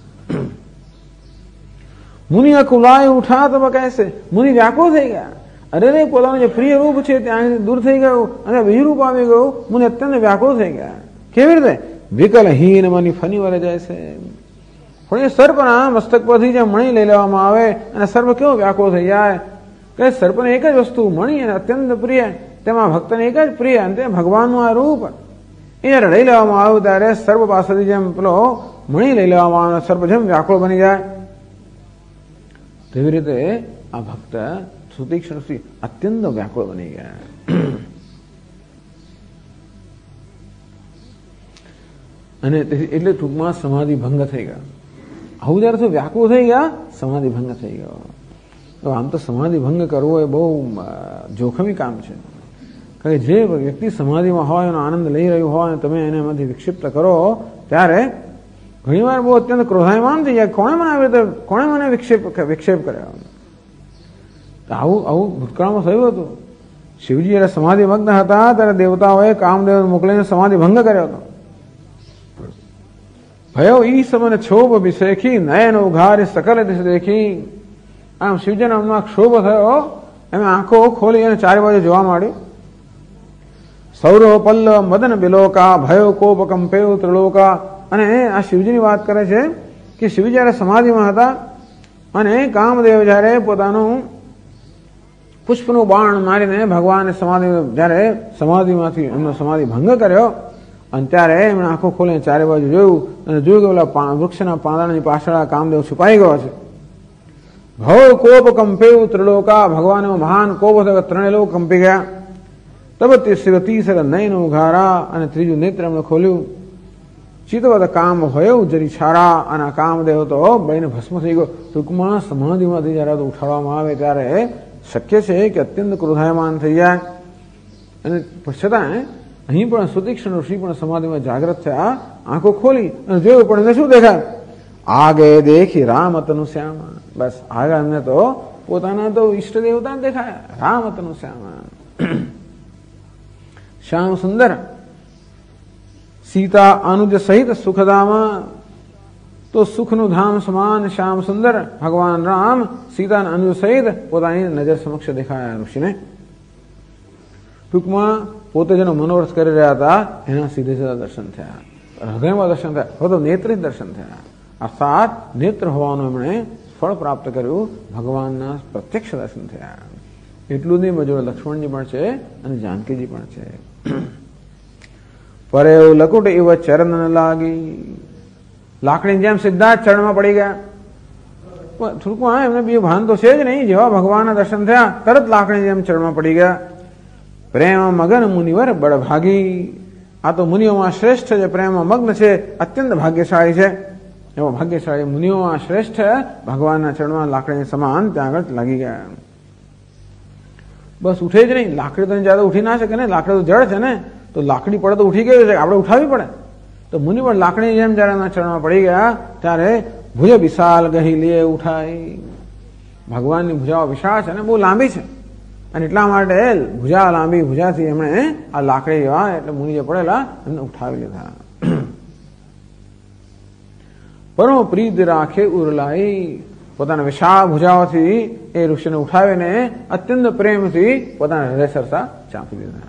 મુનિ કુલાય ઉઠા તો કહેશે મુનિ વ્યાકુળ થઈ ગયા. અરે રે પોતાનું જે પ્રિય રૂપ છે ત્યાં દૂર થઈ ગયું અને બીજું રૂપ આવી ગયું. મુનિ અત્યંત વ્યાકુળ થઈ ગયા. કેવી રીતે? વિકલહીન મની ફની વળે જાય છે. પણ એ સર્પના મસ્તક પરથી જે મણી લઈ લેવામાં આવે અને સર્પ કેવો વ્યાકુળ થઈ જાય કે સર્પને એક જ વસ્તુ મણી અને અત્યંત પ્રિય તેમાં ભક્તને એક જ પ્રિય અને તે ભગવાનનું આ રૂપ એ જયારે લઈ લેવામાં આવ્યું ત્યારે સર્પ પાસેથી જેમ પેલો મણી લઈ લેવામાં આવે સર્પ જેમ વ્યાકુળ બની જાય તેવી રીતે આ ભક્ત સુતીક્ષ્ણ ઋષિ અત્યંત વ્યાકુળ બની ગયા. અને એટલે ટૂંકમાં સમાધિ ભંગ થઈ ગયા. આવું જયારે તો વ્યાકુળ થઈ ગયા સમાધિ ભંગ થઈ ગયો. તો આમ તો સમાધિ ભંગ કરવો એ બહુ જોખમી કામ છે. કારણ કે જે વ્યક્તિ સમાધિમાં હોય એનો આનંદ લઈ રહ્યું હોય અને તમે એને એમાંથી વિક્ષિપ્ત કરો ત્યારે ઘણીવાર બહુ અત્યંત ક્રોધાયમાન થઈ જાય. કોણે મને વિક્ષેપ કર્યો? આવું ભૂતકાળમાં થયું હતું. શિવજી જયારે સમાધિ મગ્ન હતા ત્યારે દેવતાઓએ કામદેવ મોકલીને સમાધિ ભંગ કર્યો હતો. ભયો ઈ સમન ક્ષોભ વિશેખી નયન ઉઘારી સકલ દિશ દેખી. આમ શિવજીના મનમાં ક્ષોભ થયો. એમ આંખો ખોલી અને ચારે બાજુ જોવા માંડ્યું. સૌરવ પલ્લ મદન બિલોકા ભયો કોપ કંપેવ ત્રિલોકા. અને આ શિવજીની વાત કરે છે કે શિવજી જયારે સમાધિમાં હતા અને કામદેવ જ્યારે પોતાનું પુષ્પનું બાણ મારીને ભગવાને સમાધિ જ્યારે સમાધિમાંથી એમનો સમાધિ ભંગ કર્યો અને ત્યારે એમણે આંખો ખોલીને ચારે બાજુ જોયું અને જોયું કે પેલા વૃક્ષના પાંદડાની પાછળ કામદેવ છુપાઈ ગયો છે. ભવ કોપ કંપેવું ત્રિલોકા, ભગવાન મહાન કોપ થયો, ત્રણેય લોક કંપી ગયા. તબ તીસર નયન ઉઘારા, અને ત્રીજું નેત્ર એમણે ખોલ્યું. ચિતવત કામ હોય જરી છારા, અને કામદેવ તો બળીને ભસ્મ થઈ ગયો. ટૂંકમાં સમાધિમાંથી જયારે ઉઠાડવામાં આવે ત્યારે શક્ય છે કે અત્યંત ક્રોધાયમાન થઈ જાય. અને છતાં અહીં પણ સુતીક્ષ્ણ ઋષિ પણ સમાધિમાં જાગ્રત થયા, આંખો ખોલી અને જોયું, પણ એને શું દેખાય? આગે દેખી રામ તનુ શ્યામા. બસ આગળ એમને તો પોતાના તો ઈષ્ટ દેવતા દેખાય, રામ તનુ શ્યામા, શ્યામ સુંદર, સીતા અનુજ સહિત સુખધામા. તો સુખનું ધામ સમાન શ્યામ સુંદર ભગવાન રામ સીતા અને અનુજ સહિત પોતાની નજર સમક્ષ દેખાયા ઋષિને. ટૂંકમાં પોતે જેનો મનોરથ કરી રહ્યા હતા એના સીધે સીધા દર્શન થયા, હૃદયમાં દર્શન થયા, હવે તો નેત્રી દર્શન થયા. અર્થાત નેત્ર હોવાનું એમણે ફળ પ્રાપ્ત કર્યું, ભગવાનના પ્રત્યક્ષ દર્શન થયા. એટલું નહીં, મજૂર લક્ષ્મણજી પણ છે અને જાનકીજી પણ છે. પરે લકુટ એવ ચરણ લાગી, લાકડીની જેમ સીધા જ ચરણમાં પડી ગયા. થોડુંક એમને બીજું ભાન તો છે જ નહીં. જેવા ભગવાનના દર્શન થયા તરત લાકડીની જેમ ચરણમાં પડી ગયા. પ્રેમ મગન મુનિવર બળભાગી, આ તો મુનિઓમાં શ્રેષ્ઠ છે, પ્રેમમાં મગ્ન છે, અત્યંત ભાગ્યશાળી છે. એવો ભાગ્યશાળી મુનિઓમાં શ્રેષ્ઠ ભગવાનના ચરણમાં લાકડીની સમાન ત્યાં આગળ લાગી ગયા. બસ ઉઠે જ નહીં. લાકડી તો જ્યાદા ઉઠી ના શકે ને, લાકડી તો જળ છે ને, તો લાકડી પડે તો ઉઠી ગયું છે, આપણે ઉઠાવવી પડે. તો મુનિ પણ લાકડીની જેમ જયારે એમના ચરણમાં પડી ગયા ત્યારે ભુજ વિશાલ ગહી લે ઉઠાઈ. ભગવાનની ભુજાઓ વિશાળ છે ને, બહુ લાંબી છે, અને એટલા માટે ભુજા લાંબી ભુજાથી એમણે આ લાકડી જેવા એટલે મુનિ જે પડેલા એમને ઉઠાવી લીધા. પરમ પ્રીત રાખે ઉરલાઈ, પોતાના વિશાળ ભુજાઓથી એ ઋષિને ઉઠાવીને અત્યંત પ્રેમથી પોતાના હૃદય સરસા ચાંપી દીધા.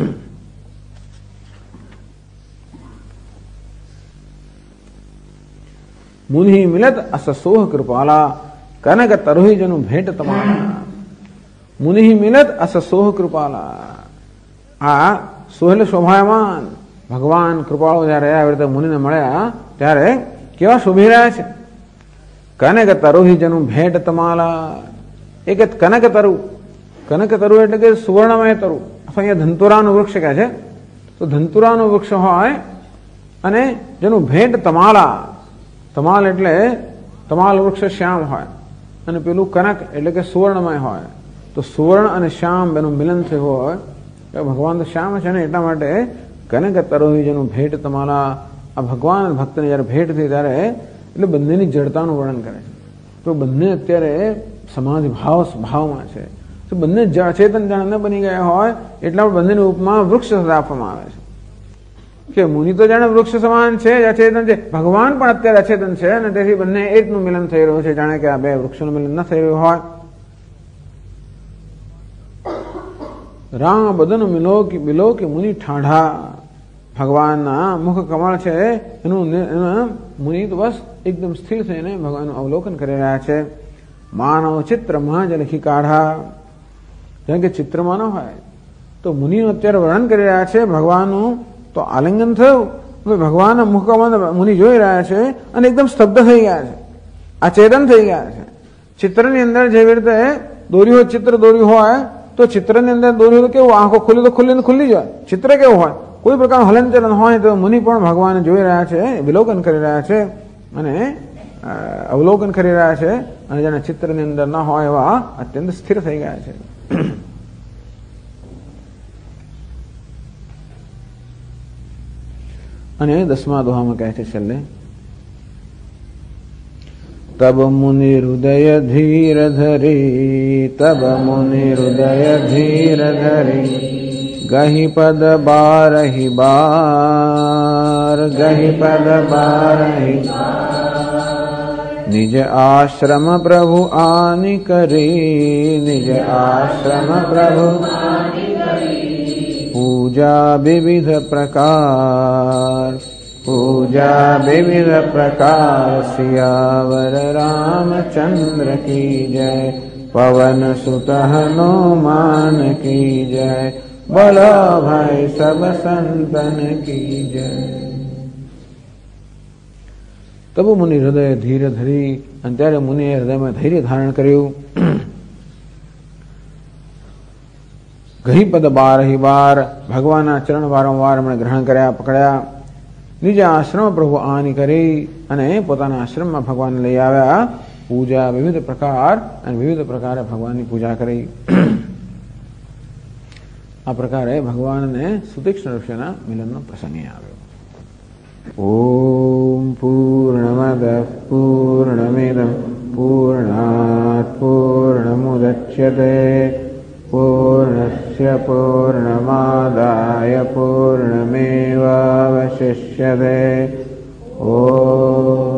મુનિ મિલત અસસોહ કૃપાલા, કનક તરોહી જનું ભેટ તમારા. મુનિ મિલત અસસોહ કૃપાલા, આ સોહેલ શોભાયમાન ભગવાન કૃપાળો જયારે આવી રીતે મુનિને મળ્યા ત્યારે કેવા શોભી રહ્યા છે. કનક તરોહી જનું ભેટ તમાલા. એક કનક તરુ, કનક તરુ એટલે કે સુવર્ણમય તરુ, અથવા અહીંયા ધંતુરાનું વૃક્ષ કહે છે. તો ધંતુરાનું વૃક્ષ હોય અને જેનું ભેટ તમાલા, તમાલ એટલે તમાલ વૃક્ષ શ્યામ હોય અને પેલું કનક એટલે કે સુવર્ણમય હોય. તો સુવર્ણ અને શ્યામ બેનું મિલન થયું હોય, ભગવાન તો શ્યામ છે ને, એટલા માટે કનક તરોહી જેનું ભેટ તમાલા. આ ભગવાન ભક્તને જયારે ભેટ થઈ ત્યારે એટલે બંનેની જડતાનું વર્ણન કરે છે. તો બંને અત્યારે સમાધિ ભાવ ભાવમાં છે, તો બંને અચેતન જાણે ન બની ગયા હોય એટલા બંનેની ઉપમા વૃક્ષ સાથે આપવામાં આવે છે કે મુનિ તો જાણે વૃક્ષ સમાન છે, અચેતન છે, ભગવાન પણ અત્યારે અચેતન છે, અને તેથી બંને એક નું મિલન થઈ રહ્યું છે, જાણે કે આ બે વૃક્ષોનું મિલન ન થઈ રહ્યું હોય. રામ બદન મિલો કે મુનિ ઠાઢા, ભગવાનના મુખ કમળ છે એનું મુનિ તો બસ એકદમ સ્થિર થઈને ભગવાનનું અવલોકન કરી રહ્યા છે. માનવ ચિત્રમાં જ લખી કાઢા, જેમ કે ચિત્રમાં ન હોય તો મુનિનું અત્યારે વર્ણન કરી રહ્યા છે ભગવાનનું. તો આલિંગન થયું, ભગવાનના મુખ કમળ મુનિ જોઈ રહ્યા છે અને એકદમ સ્તબ્ધ થઈ ગયા છે, અચેતન થઈ ગયા છે. ચિત્રની અંદર જેવી રીતે દોર્યું હોય, ચિત્ર દોર્યું હોય તો ચિત્રની અંદર દોર્યું તો કેવું, આંખો ખુલ્લી તો ખુલ્લી જાય. ચિત્ર કેવું હોય, કોઈ પ્રકારનું હલનચલન હોય તો મુનિ પણ ભગવાન જોઈ રહ્યા છે, વિલોકન કરી રહ્યા છે અને અવલોકન કરી રહ્યા છે, અને જેના ચિત્રની અંદર ન હોય એવા અત્યંત સ્થિર થઈ ગયા છે. અને 10મા દોહામાં કહે છે છેલ્લે, તબ મુનિ હૃદય ધીર ધરી, તબ મુનિ હૃદય ધીર ધરી, ગહી પદ બારહી બાર, ગહી પદ બારહી, નિજ આશ્રમ પ્રભુ આની કરી, નિજ આશ્રમ પ્રભુ પૂજા વિવિધ પ્રકાર, पूजा विविध प्रकार सियावर रामचंद्र की जय। पवन सुत हनुमान की जय। बोलो भाई सब संतन की जय। तब मुनि हृदय धीर धरी અને ત્યારે મુનિએ હૃદયમાં ધૈર્ય ધારણ કર્યું. ઘણી પદ 12 વાર ભગવાનના ચરણ વારંવાર એમણે ગ્રહણ કર્યા, પકડ્યા. નિજ આશ્રમ પ્રભુ આની કરી અને પોતાના આશ્રમમાં ભગવાન લઈ આવ્યા. પૂજા વિવિધ પ્રકાર અને વિવિધ પ્રકારે ભગવાનની પૂજા કરી. આ પ્રકારે ભગવાનને સુતીક્ષ્ણ ઋષિના મિલનનો પ્રસંગ આવ્યો. ઓમ પૂર્ણમદ પૂર્ણમિદં પૂર્ણાત પૂર્ણમુદચ્યતે પૂર્ણસ્ય પૂર્ણમાદાય પૂર્ણમેવાવશિષ્યતે. ઓમ